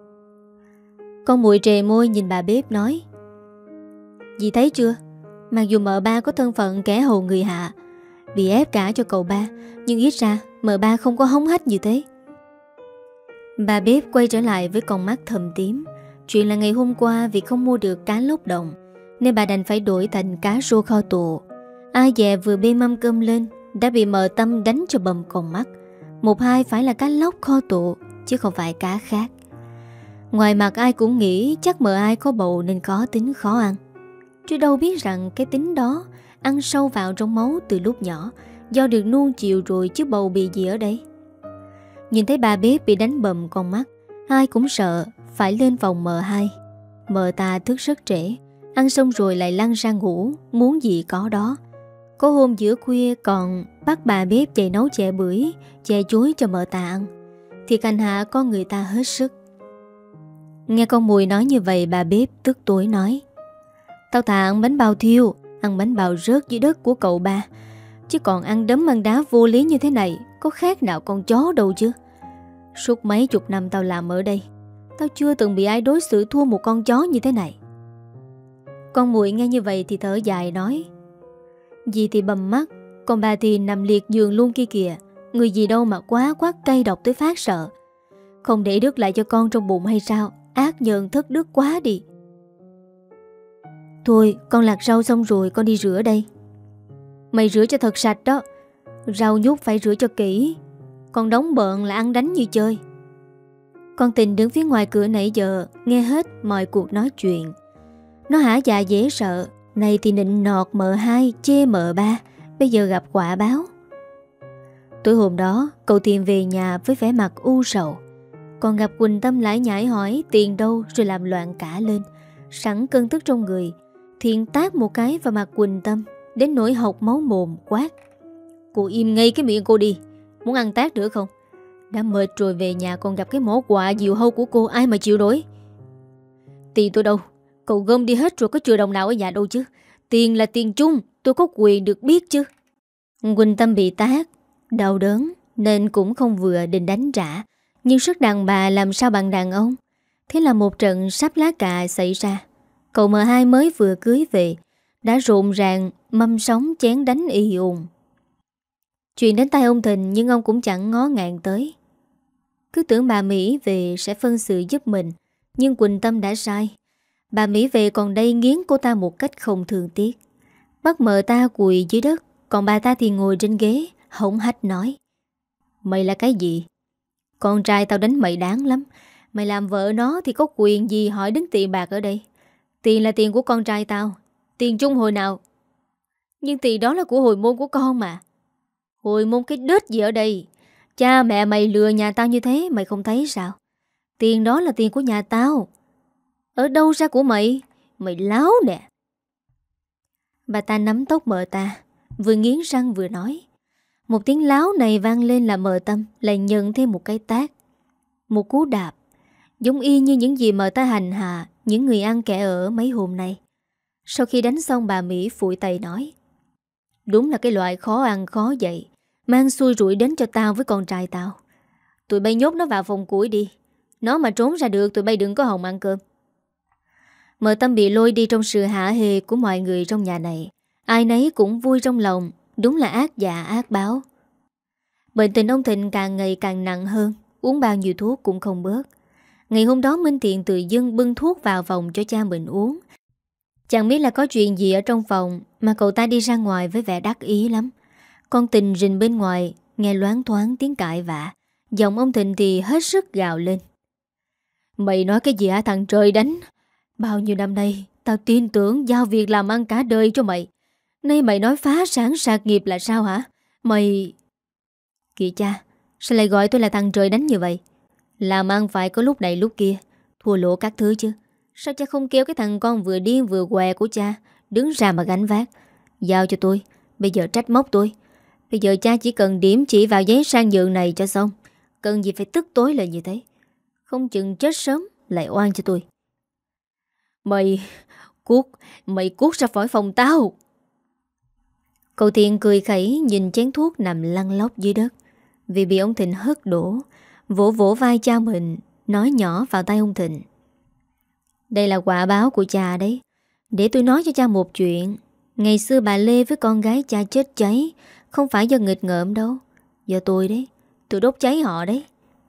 Con muội trề môi nhìn bà bếp nói: "Dì thấy chưa, mặc dù mợ ba có thân phận kẻ hầu người hạ, bị ép cả cho cậu ba, nhưng ít ra mợ ba không có hống hách như thế." Bà bếp quay trở lại với con mắt thâm tím. Chuyện là ngày hôm qua vì không mua được cá lóc đồng nên bà đành phải đổi thành cá rô kho tộ. Ai dè vừa bê mâm cơm lên đã bị mợ Tâm đánh cho bầm con mắt. Một hai phải là cá lóc kho tộ, chứ không phải cá khác. Ngoài mặt ai cũng nghĩ chắc mợ Ai có bầu nên khó tính khó ăn, chứ đâu biết rằng cái tính đó ăn sâu vào trong máu từ lúc nhỏ, do được nuông chiều rồi chứ bầu bị gì ở đây. Nhìn thấy bà bếp bị đánh bầm con mắt, ai cũng sợ phải lên phòng mợ Hai. Mợ ta thức rất trễ, ăn xong rồi lại lăn ra ngủ, muốn gì có đó. Có hôm giữa khuya còn bắt bà bếp chạy nấu chè bưởi, chè chuối cho mợ ta ăn, thì hành hạ con người ta hết sức. Nghe con Mùi nói như vậy, bà bếp tức tối nói: "Tao thà ăn bánh bao thiêu, ăn bánh bao rớt dưới đất của cậu ba, chứ còn ăn đấm ăn đá vô lý như thế này có khác nào con chó đâu chứ. Suốt mấy chục năm tao làm ở đây, tao chưa từng bị ai đối xử thua một con chó như thế này." Con Muội nghe như vậy thì thở dài nói: "Dì thì bầm mắt, còn bà thì nằm liệt giường luôn kia kìa. Người gì đâu mà quá quát cay độc tới phát sợ. Không để đứt lại cho con trong bụng hay sao? Ác nhân thất đức quá đi." "Thôi con lặt rau xong rồi con đi rửa đây." "Mày rửa cho thật sạch đó. Rau nhút phải rửa cho kỹ. Con đóng bợn là ăn đánh như chơi." Con Tình đứng phía ngoài cửa nãy giờ nghe hết mọi cuộc nói chuyện. Nó hả dạ dễ sợ, này thì nịnh nọt mợ Hai, chê mợ ba, bây giờ gặp quả báo. Tối hôm đó cậu Thiện về nhà với vẻ mặt u sầu, còn gặp Quỳnh Tâm lải nhải hỏi tiền đâu rồi làm loạn cả lên. Sẵn cơn tức trong người, Thiện tát một cái vào mặt Quỳnh Tâm, đến nỗi hộc máu mồm quát: Cô im ngay cái miệng cô đi. Muốn ăn tát nữa không? Đã mệt rồi về nhà còn gặp cái mỏ quạ diều hâu của cô, ai mà chịu nổi. Tiền tôi đâu? Cậu gom đi hết rồi, có chừa đồng nào ở nhà đâu chứ. Tiền là tiền chung, tôi có quyền được biết chứ. Quỳnh Tâm bị tát, đau đớn nên cũng không vừa định đánh trả. Nhưng sức đàn bà làm sao bằng đàn ông. Thế là một trận sắp lá cà xảy ra. Cậu M hai mới vừa cưới về đã rộn ràng mâm sóng chén đánh ì ùng. Chuyện đến tay ông Thịnh nhưng ông cũng chẳng ngó ngàng tới. Cứ tưởng bà Mỹ về sẽ phân sự giúp mình, nhưng Quỳnh Tâm đã sai. Bà Mỹ về còn đây nghiến cô ta một cách không thương tiếc. Bắt mợ ta quỳ dưới đất, còn bà ta thì ngồi trên ghế hổng hách nói: Mày là cái gì? Con trai tao đánh mày đáng lắm. Mày làm vợ nó thì có quyền gì hỏi đến tiền bạc ở đây? Tiền là tiền của con trai tao. Tiền chung hồi nào? Nhưng tiền đó là của hồi môn của con mà. Hồi môn cái đết gì ở đây? Cha mẹ mày lừa nhà tao như thế mày không thấy sao? Tiền đó là tiền của nhà tao. Ở đâu ra của mày? Mày láo nè. Bà ta nắm tóc mợ ta, vừa nghiến răng vừa nói. Một tiếng láo này vang lên là mợ Tâm lại nhận thêm một cái tát, một cú đạp, giống y như những gì mợ ta hành hạ những người ăn kẻ ở mấy hôm nay. Sau khi đánh xong, bà Mỹ phủi tay nói: Đúng là cái loại khó ăn khó dậy, mang xui rủi đến cho tao với con trai tao. Tụi bay nhốt nó vào phòng củi đi. Nó mà trốn ra được tụi bay đừng có hòng ăn cơm. Mợ Tâm bị lôi đi trong sự hả hê của mọi người trong nhà này. Ai nấy cũng vui trong lòng. Đúng là ác dạ ác báo. Bệnh tình ông Thịnh càng ngày càng nặng hơn, uống bao nhiêu thuốc cũng không bớt. Ngày hôm đó Minh Thiện tự dưng bưng thuốc vào phòng cho cha mình uống. Chẳng biết là có chuyện gì ở trong phòng mà cậu ta đi ra ngoài với vẻ đắc ý lắm. Con Tình rình bên ngoài nghe loáng thoáng tiếng cãi vã. Giọng ông Thịnh thì hết sức gào lên: Mày nói cái gì hả thằng trời đánh? Bao nhiêu năm nay tao tin tưởng giao việc làm ăn cả đời cho mày. Nay mày nói phá sản sạc nghiệp là sao hả? Mày... Kìa cha, sao lại gọi tôi là thằng trời đánh như vậy? Làm ăn phải có lúc này lúc kia, thua lỗ các thứ chứ. Sao cha không kêu cái thằng con vừa điên vừa què của cha đứng ra mà gánh vác? Giao cho tôi, bây giờ trách móc tôi. Bây giờ cha chỉ cần điểm chỉ vào giấy sang nhượng này cho xong. Cần gì phải tức tối là như thế? Không chừng chết sớm lại oan cho tôi. Mày... Cuốc... Mày cuốc ra khỏi phòng tao. Cậu Thiện cười khẩy nhìn chén thuốc nằm lăn lóc dưới đất vì bị ông Thịnh hất đổ. Vỗ vỗ vai cha mình, nói nhỏ vào tay ông Thịnh: Đây là quả báo của cha đấy. Để tôi nói cho cha một chuyện. Ngày xưa bà Lê với con gái cha chết cháy không phải do nghịch ngợm đâu. Do tôi đấy. Tôi đốt cháy họ đấy.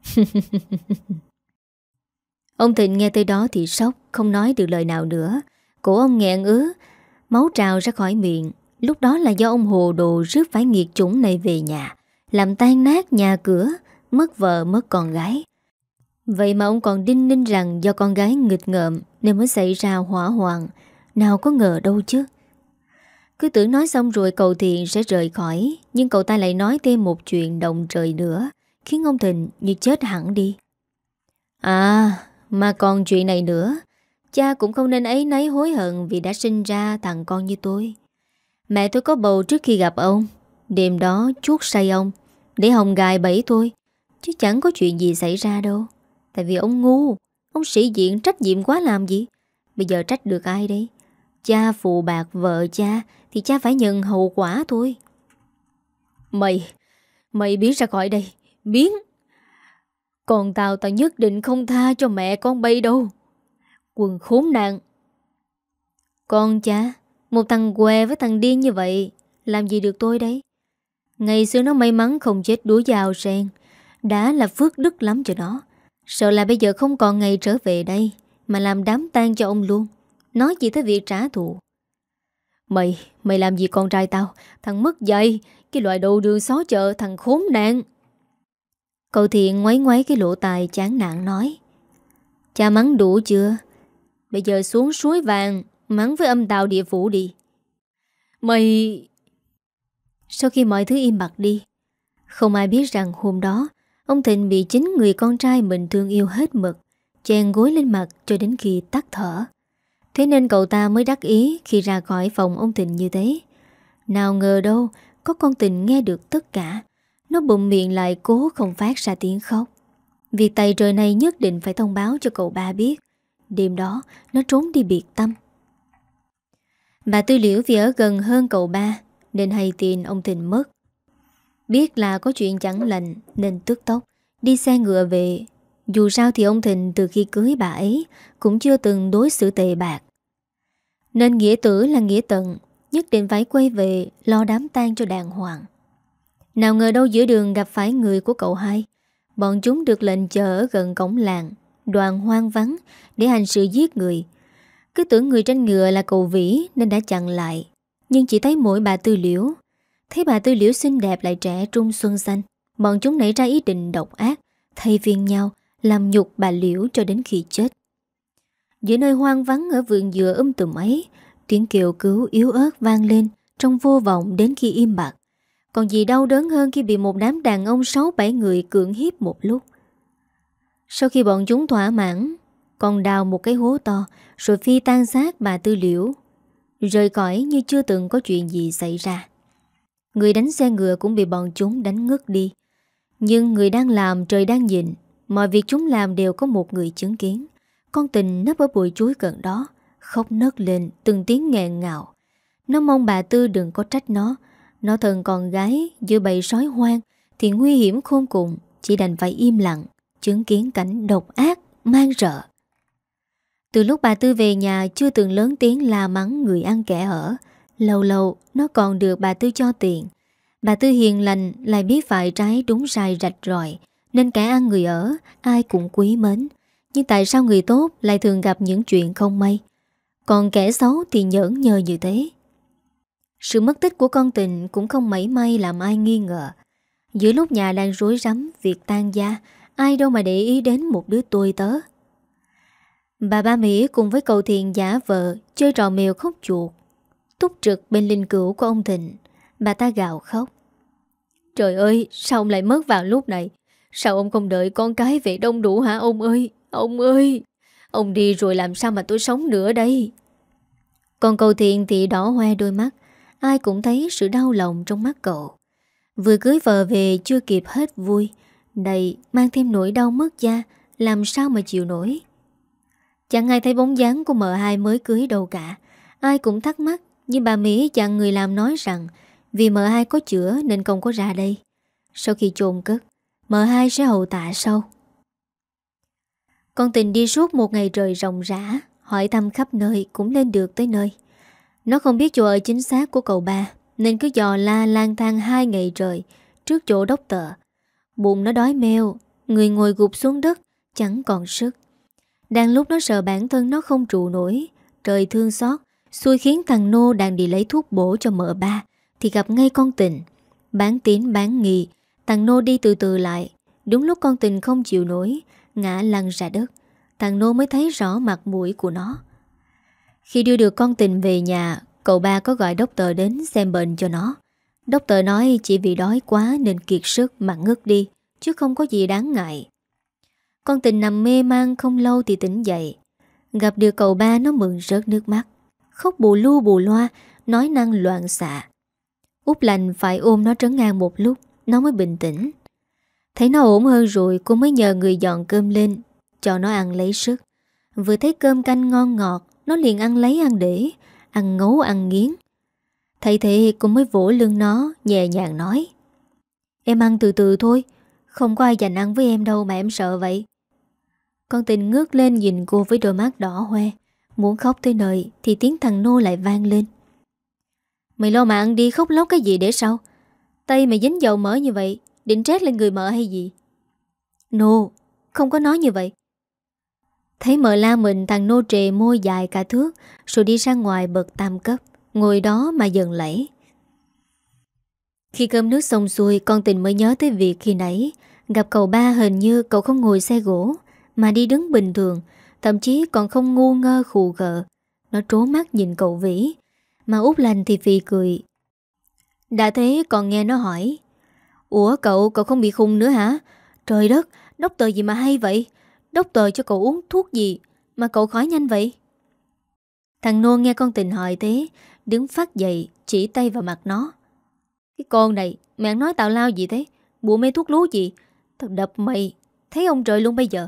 Ông Thịnh nghe tới đó thì sốc, không nói được lời nào nữa. Cổ ông nghẹn ứ, máu trào ra khỏi miệng. Lúc đó là do ông hồ đồ rước phải nghiệt chủng này về nhà, làm tan nát nhà cửa, mất vợ mất con gái. Vậy mà ông còn đinh ninh rằng do con gái nghịch ngợm nên mới xảy ra hỏa hoạn. Nào có ngờ đâu chứ. Cứ tưởng nói xong rồi cậu Thiện sẽ rời khỏi, nhưng cậu ta lại nói thêm một chuyện động trời nữa, khiến ông Thịnh như chết hẳn đi. À, mà còn chuyện này nữa. Cha cũng không nên áy náy hối hận vì đã sinh ra thằng con như tôi. Mẹ tôi có bầu trước khi gặp ông. Đêm đó chuốt say ông để hòng gài bẫy tôi, chứ chẳng có chuyện gì xảy ra đâu. Tại vì ông ngu. Ông sĩ diện trách nhiệm quá làm gì. Bây giờ trách được ai đây? Cha phụ bạc vợ cha thì cha phải nhận hậu quả thôi. Mày Mày biến ra khỏi đây. Biến. Còn tao tao nhất định không tha cho mẹ con bay đâu. Quần khốn nạn. Con cha, một thằng què với thằng điên như vậy làm gì được tôi đấy. Ngày xưa nó may mắn không chết đuối dao sen, đã là phước đức lắm cho nó. Sợ là bây giờ không còn ngày trở về đây mà làm đám tang cho ông luôn. Nói gì tới việc trả thù. Mày, mày làm gì con trai tao? Thằng mất dạy, cái loại đồ đường xó chợ, thằng khốn nạn. Cậu Thiện ngoáy ngoáy cái lỗ tai chán nản nói: Cha mắng đủ chưa? Bây giờ xuống suối vàng mắng với âm tào địa phủ đi. Mày... Sau khi mọi thứ im bặt đi, không ai biết rằng hôm đó ông Thịnh bị chính người con trai mình thương yêu hết mực chèn gối lên mặt cho đến khi tắt thở. Thế nên cậu ta mới đắc ý khi ra khỏi phòng ông Thịnh như thế. Nào ngờ đâu, có con Tình nghe được tất cả. Nó bụm miệng lại cố không phát ra tiếng khóc. Việc tày trời này nhất định phải thông báo cho cậu ba biết. Đêm đó, nó trốn đi biệt tâm. Bà Tư Liễu vì ở gần hơn cậu ba nên hay tin ông Thịnh mất. Biết là có chuyện chẳng lành nên tức tốc đi xe ngựa về. Dù sao thì ông Thịnh từ khi cưới bà ấy cũng chưa từng đối xử tệ bạc. Nên nghĩa tử là nghĩa tận, nhất định phải quay về lo đám tang cho đàng hoàng. Nào ngờ đâu giữa đường gặp phải người của cậu hai. Bọn chúng được lệnh chờ ở gần cổng làng, đoạn hoang vắng để hành sự giết người. Cứ tưởng người trên ngựa là cậu Vĩ nên đã chặn lại. Nhưng chỉ thấy mỗi bà Tư Liễu. Thấy bà Tư Liễu xinh đẹp lại trẻ trung xuân xanh, bọn chúng nảy ra ý định độc ác, thay phiên nhau làm nhục bà Liễu cho đến khi chết. Giữa nơi hoang vắng ở vườn dừa um tùm ấy, tiếng kêu cứu yếu ớt vang lên trong vô vọng đến khi im bặt. Còn gì đau đớn hơn khi bị một đám đàn ông sáu bảy người cưỡng hiếp một lúc. Sau khi bọn chúng thỏa mãn, còn đào một cái hố to rồi phi tan xác bà Tư Liễu, rời khỏi như chưa từng có chuyện gì xảy ra. Người đánh xe ngựa cũng bị bọn chúng đánh ngất đi. Nhưng người đang làm trời đang nhìn. Mọi việc chúng làm đều có một người chứng kiến. Con Tình nấp ở bụi chuối gần đó, khóc nấc lên từng tiếng nghẹn ngào. Nó mong bà Tư đừng có trách nó. Nó thân con gái giữa bầy sói hoang thì nguy hiểm khôn cùng, chỉ đành phải im lặng chứng kiến cảnh độc ác man rợ. Từ lúc bà Tư về nhà chưa từng lớn tiếng la mắng người ăn kẻ ở. Lâu lâu nó còn được bà Tư cho tiền. Bà Tư hiền lành lại biết phải trái đúng sai rạch ròi, nên kẻ ăn người ở ai cũng quý mến. Nhưng tại sao người tốt lại thường gặp những chuyện không may, còn kẻ xấu thì nhởn nhơ như thế? Sự mất tích của con Tình cũng không mảy may làm ai nghi ngờ. Giữa lúc nhà đang rối rắm việc tan gia, ai đâu mà để ý đến một đứa tôi tớ. Bà Ba Mỹ cùng với cậu Thiện giả vờ chơi trò mèo khóc chuột, túc trực bên linh cữu của ông Thịnh. Bà ta gào khóc: "Trời ơi, sao ông lại mất vào lúc này? Sao ông không đợi con cái về đông đủ hả ông ơi? Ông ơi, ông đi rồi làm sao mà tôi sống nữa đây?" Còn cậu Thiện thì đỏ hoe đôi mắt. Ai cũng thấy sự đau lòng trong mắt cậu. Vừa cưới vợ về chưa kịp hết vui, đây mang thêm nỗi đau mất da, làm sao mà chịu nổi. Chẳng ai thấy bóng dáng của mợ hai mới cưới đâu cả. Ai cũng thắc mắc, nhưng bà Mỹ chặn người làm nói rằng vì mợ hai có chữa nên không có ra đây. Sau khi chôn cất, mợ hai sẽ hậu tạ sau. Con Tình đi suốt một ngày trời ròng rã, hỏi thăm khắp nơi cũng lên được tới nơi. Nó không biết chỗ ở chính xác của cậu ba, nên cứ dò la lang thang hai ngày trời trước chỗ đốc tờ. Bụng nó đói meo, người ngồi gục xuống đất, chẳng còn sức. Đang lúc nó sợ bản thân nó không trụ nổi, trời thương xót, xui khiến thằng Nô đang đi lấy thuốc bổ cho mợ ba, thì gặp ngay con Tình. Bán tín bán nghi, thằng Nô đi từ từ lại. Đúng lúc con Tình không chịu nổi, ngã lăn ra đất, thằng Nô mới thấy rõ mặt mũi của nó. Khi đưa được con Tình về nhà, cậu ba có gọi doctor đến xem bệnh cho nó. Doctor nói chỉ vì đói quá nên kiệt sức mà ngất đi, chứ không có gì đáng ngại. Con Tình nằm mê man không lâu thì tỉnh dậy. Gặp được cậu ba nó mừng rớt nước mắt, khóc bù lu bù loa, nói năng loạn xạ. Út Lành phải ôm nó trấn an một lúc, nó mới bình tĩnh. Thấy nó ổn hơn rồi, cô mới nhờ người dọn cơm lên cho nó ăn lấy sức. Vừa thấy cơm canh ngon ngọt, nó liền ăn lấy ăn để, ăn ngấu ăn nghiến. Thấy thế cô mới vỗ lưng nó, nhẹ nhàng nói: "Em ăn từ từ thôi, không có ai dành ăn với em đâu mà em sợ vậy." Con Tình ngước lên nhìn cô với đôi mắt đỏ hoe, muốn khóc tới nơi thì tiếng thằng Nô lại vang lên: "Mày lo mà ăn đi, khóc lóc cái gì để sao? Tay mày dính dầu mỡ như vậy, định trét lên người mợ hay gì?" "Nô, không có nói như vậy." Thấy mợ la mình, thằng Nô trề môi dài cả thước, rồi đi ra ngoài bật tam cấp, ngồi đó mà dần lẫy. Khi cơm nước xong xuôi, con Tình mới nhớ tới việc khi nãy gặp cậu ba hình như cậu không ngồi xe gỗ mà đi đứng bình thường, thậm chí còn không ngu ngơ khù gợ. Nó trố mắt nhìn cậu Vĩ, mà Út Lành thì phì cười. Đã thế còn nghe nó hỏi: "Ủa cậu, cậu không bị khùng nữa hả? Trời đất, doctor gì mà hay vậy? Doctor cho cậu uống thuốc gì mà cậu khỏi nhanh vậy?" Thằng Nô nghe con Tình hỏi thế, đứng phắt dậy chỉ tay vào mặt nó. Cái con này, mày ăn nói tào lao gì thế? Bùa mê thuốc lú gì? Tao đập mày, thấy ông trời luôn bây giờ.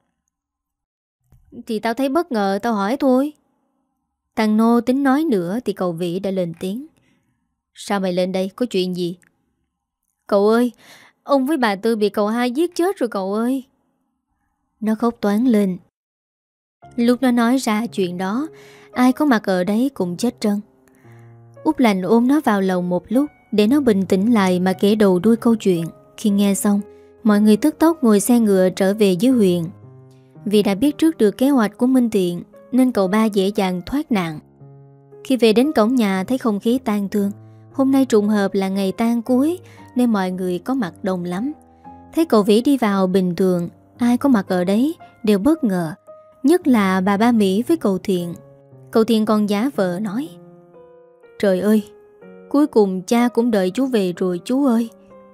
Thì tao thấy bất ngờ, tao hỏi thôi. Thằng Nô tính nói nữa thì cậu Vĩ đã lên tiếng. Sao mày lên đây, có chuyện gì? Cậu ơi, ông với bà Tư bị cậu hai giết chết rồi cậu ơi. Nó khóc toáng lên. Lúc nó nói ra chuyện đó, ai có mặt ở đấy cũng chết trân. Út Lành ôm nó vào lòng một lúc để nó bình tĩnh lại mà kể đầu đuôi câu chuyện. Khi nghe xong, mọi người tức tốc ngồi xe ngựa trở về dưới huyện. Vì đã biết trước được kế hoạch của Minh Thiện nên cậu ba dễ dàng thoát nạn. Khi về đến cổng nhà thấy không khí tang thương. Hôm nay trùng hợp là ngày tang cuối nên mọi người có mặt đông lắm. Thấy cậu Vĩ đi vào bình thường, ai có mặt ở đấy đều bất ngờ. Nhất là bà Ba Mỹ với cậu Thiện. Cậu Thiện còn giả vờ nói: Trời ơi, cuối cùng cha cũng đợi chú về rồi chú ơi.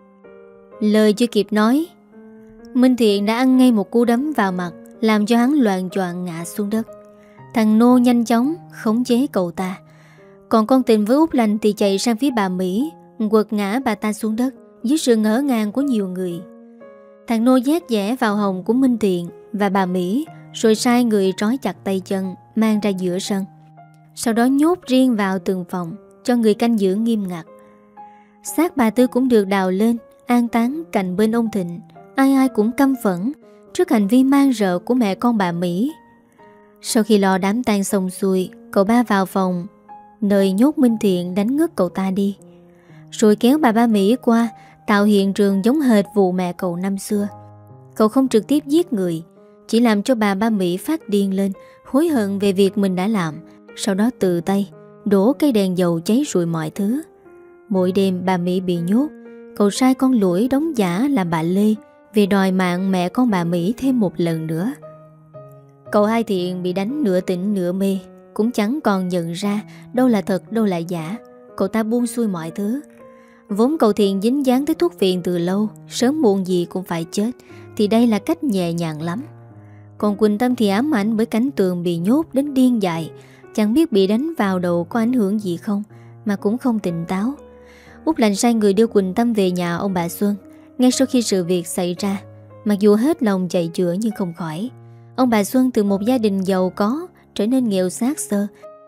Lời chưa kịp nói, Minh Thiện đã ăn ngay một cú đấm vào mặt, làm cho hắn loạng choạng ngã xuống đất. Thằng Nô nhanh chóng khống chế cậu ta. Còn con Tình với Út Lành thì chạy sang phía bà Mỹ, quật ngã bà ta xuống đất dưới sự ngỡ ngàng của nhiều người. Thằng Nô nhét dẻ vào hồng của Minh Thiện và bà Mỹ, rồi sai người trói chặt tay chân mang ra giữa sân. Sau đó nhốt riêng vào từng phòng cho người canh giữ nghiêm ngặt. Xác bà Tư cũng được đào lên an táng cạnh bên ông Thịnh. Ai ai cũng căm phẫn trước hành vi man rợ của mẹ con bà Mỹ. Sau khi lo đám tang xong xuôi, cậu ba vào phòng nơi nhốt Minh Thiện đánh ngất cậu ta đi, rồi kéo bà Ba Mỹ qua tạo hiện trường giống hệt vụ mẹ cậu năm xưa. Cậu không trực tiếp giết người, chỉ làm cho bà Ba Mỹ phát điên lên, hối hận về việc mình đã làm. Sau đó tự tay đổ cây đèn dầu cháy rụi mọi thứ. Mỗi đêm bà Mỹ bị nhốt, cậu sai con Lũi đóng giả là bà Lê về đòi mạng mẹ con bà Mỹ thêm một lần nữa. Cậu Hai Thiện bị đánh nửa tỉnh nửa mê, cũng chẳng còn nhận ra đâu là thật đâu là giả. Cậu ta buông xuôi mọi thứ. Vốn cậu Thiện dính dáng tới thuốc viện từ lâu, sớm muộn gì cũng phải chết, thì đây là cách nhẹ nhàng lắm. Còn Quỳnh Tâm thì ám ảnh bởi cánh tường bị nhốt đến điên dại. Chẳng biết bị đánh vào đầu có ảnh hưởng gì không, mà cũng không tỉnh táo. Út Lành sai người đưa Quỳnh Tâm về nhà ông bà Xuân ngay sau khi sự việc xảy ra. Mặc dù hết lòng chạy chữa nhưng không khỏi. Ông bà Xuân từ một gia đình giàu có trở nên nghèo xác xơ.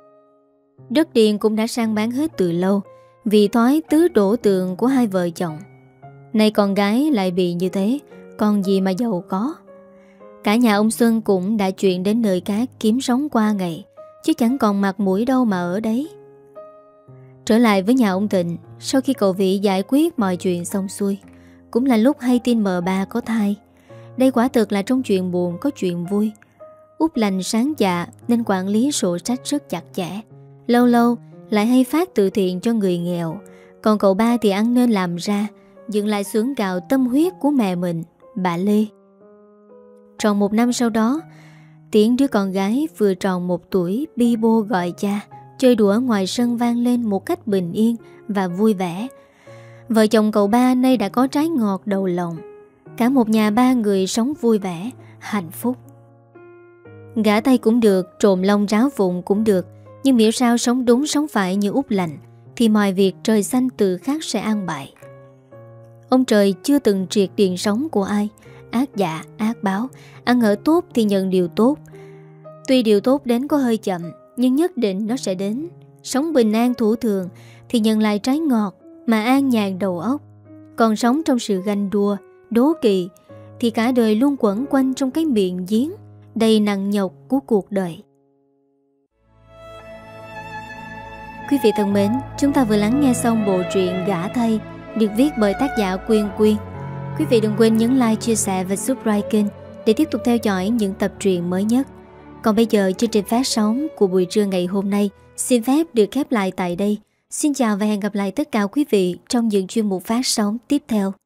Đất điền cũng đã sang bán hết từ lâu vì thói tứ đổ tường của hai vợ chồng. Nay con gái lại bị như thế, còn gì mà giàu có. Cả nhà ông Xuân cũng đã chuyển đến nơi khác kiếm sống qua ngày, chứ chẳng còn mặt mũi đâu mà ở đấy. Trở lại với nhà ông Thịnh, sau khi cậu Vĩ giải quyết mọi chuyện xong xuôi, cũng là lúc hay tin mờ ba có thai. Đây quả thực là trong chuyện buồn có chuyện vui. Út Lành sáng dạ nên quản lý sổ sách rất chặt chẽ. Lâu lâu lại hay phát từ thiện cho người nghèo. Còn cậu ba thì ăn nên làm ra, dựng lại xưởng gạo tâm huyết của mẹ mình, bà Lê. Tròn một năm sau đó, tiếng đứa con gái vừa tròn một tuổi bi bô gọi cha, chơi đùa ngoài sân vang lên một cách bình yên và vui vẻ. Vợ chồng cậu ba nay đã có trái ngọt đầu lòng. Cả một nhà ba người sống vui vẻ, hạnh phúc. Gã tay cũng được, trộm lông ráo vụn cũng được, nhưng miễn sao sống đúng sống phải như Út Lành thì mọi việc trời xanh tự khắc sẽ an bài. Ông trời chưa từng triệt điện sống của ai. Ác dạ, ác báo, ăn ở tốt thì nhận điều tốt. Tuy điều tốt đến có hơi chậm, nhưng nhất định nó sẽ đến. Sống bình an thủ thường thì nhận lại trái ngọt mà an nhàn đầu óc. Còn sống trong sự ganh đua, đố kỵ thì cả đời luôn quẩn quanh trong cái miệng giếng đầy nặng nhọc của cuộc đời. Quý vị thân mến, chúng ta vừa lắng nghe xong bộ truyện Gả Thay được viết bởi tác giả Quyên Quyên. Quý vị đừng quên nhấn like, chia sẻ và subscribe kênh để tiếp tục theo dõi những tập truyện mới nhất. Còn bây giờ, chương trình phát sóng của buổi trưa ngày hôm nay xin phép được khép lại tại đây. Xin chào và hẹn gặp lại tất cả quý vị trong những chuyên mục phát sóng tiếp theo.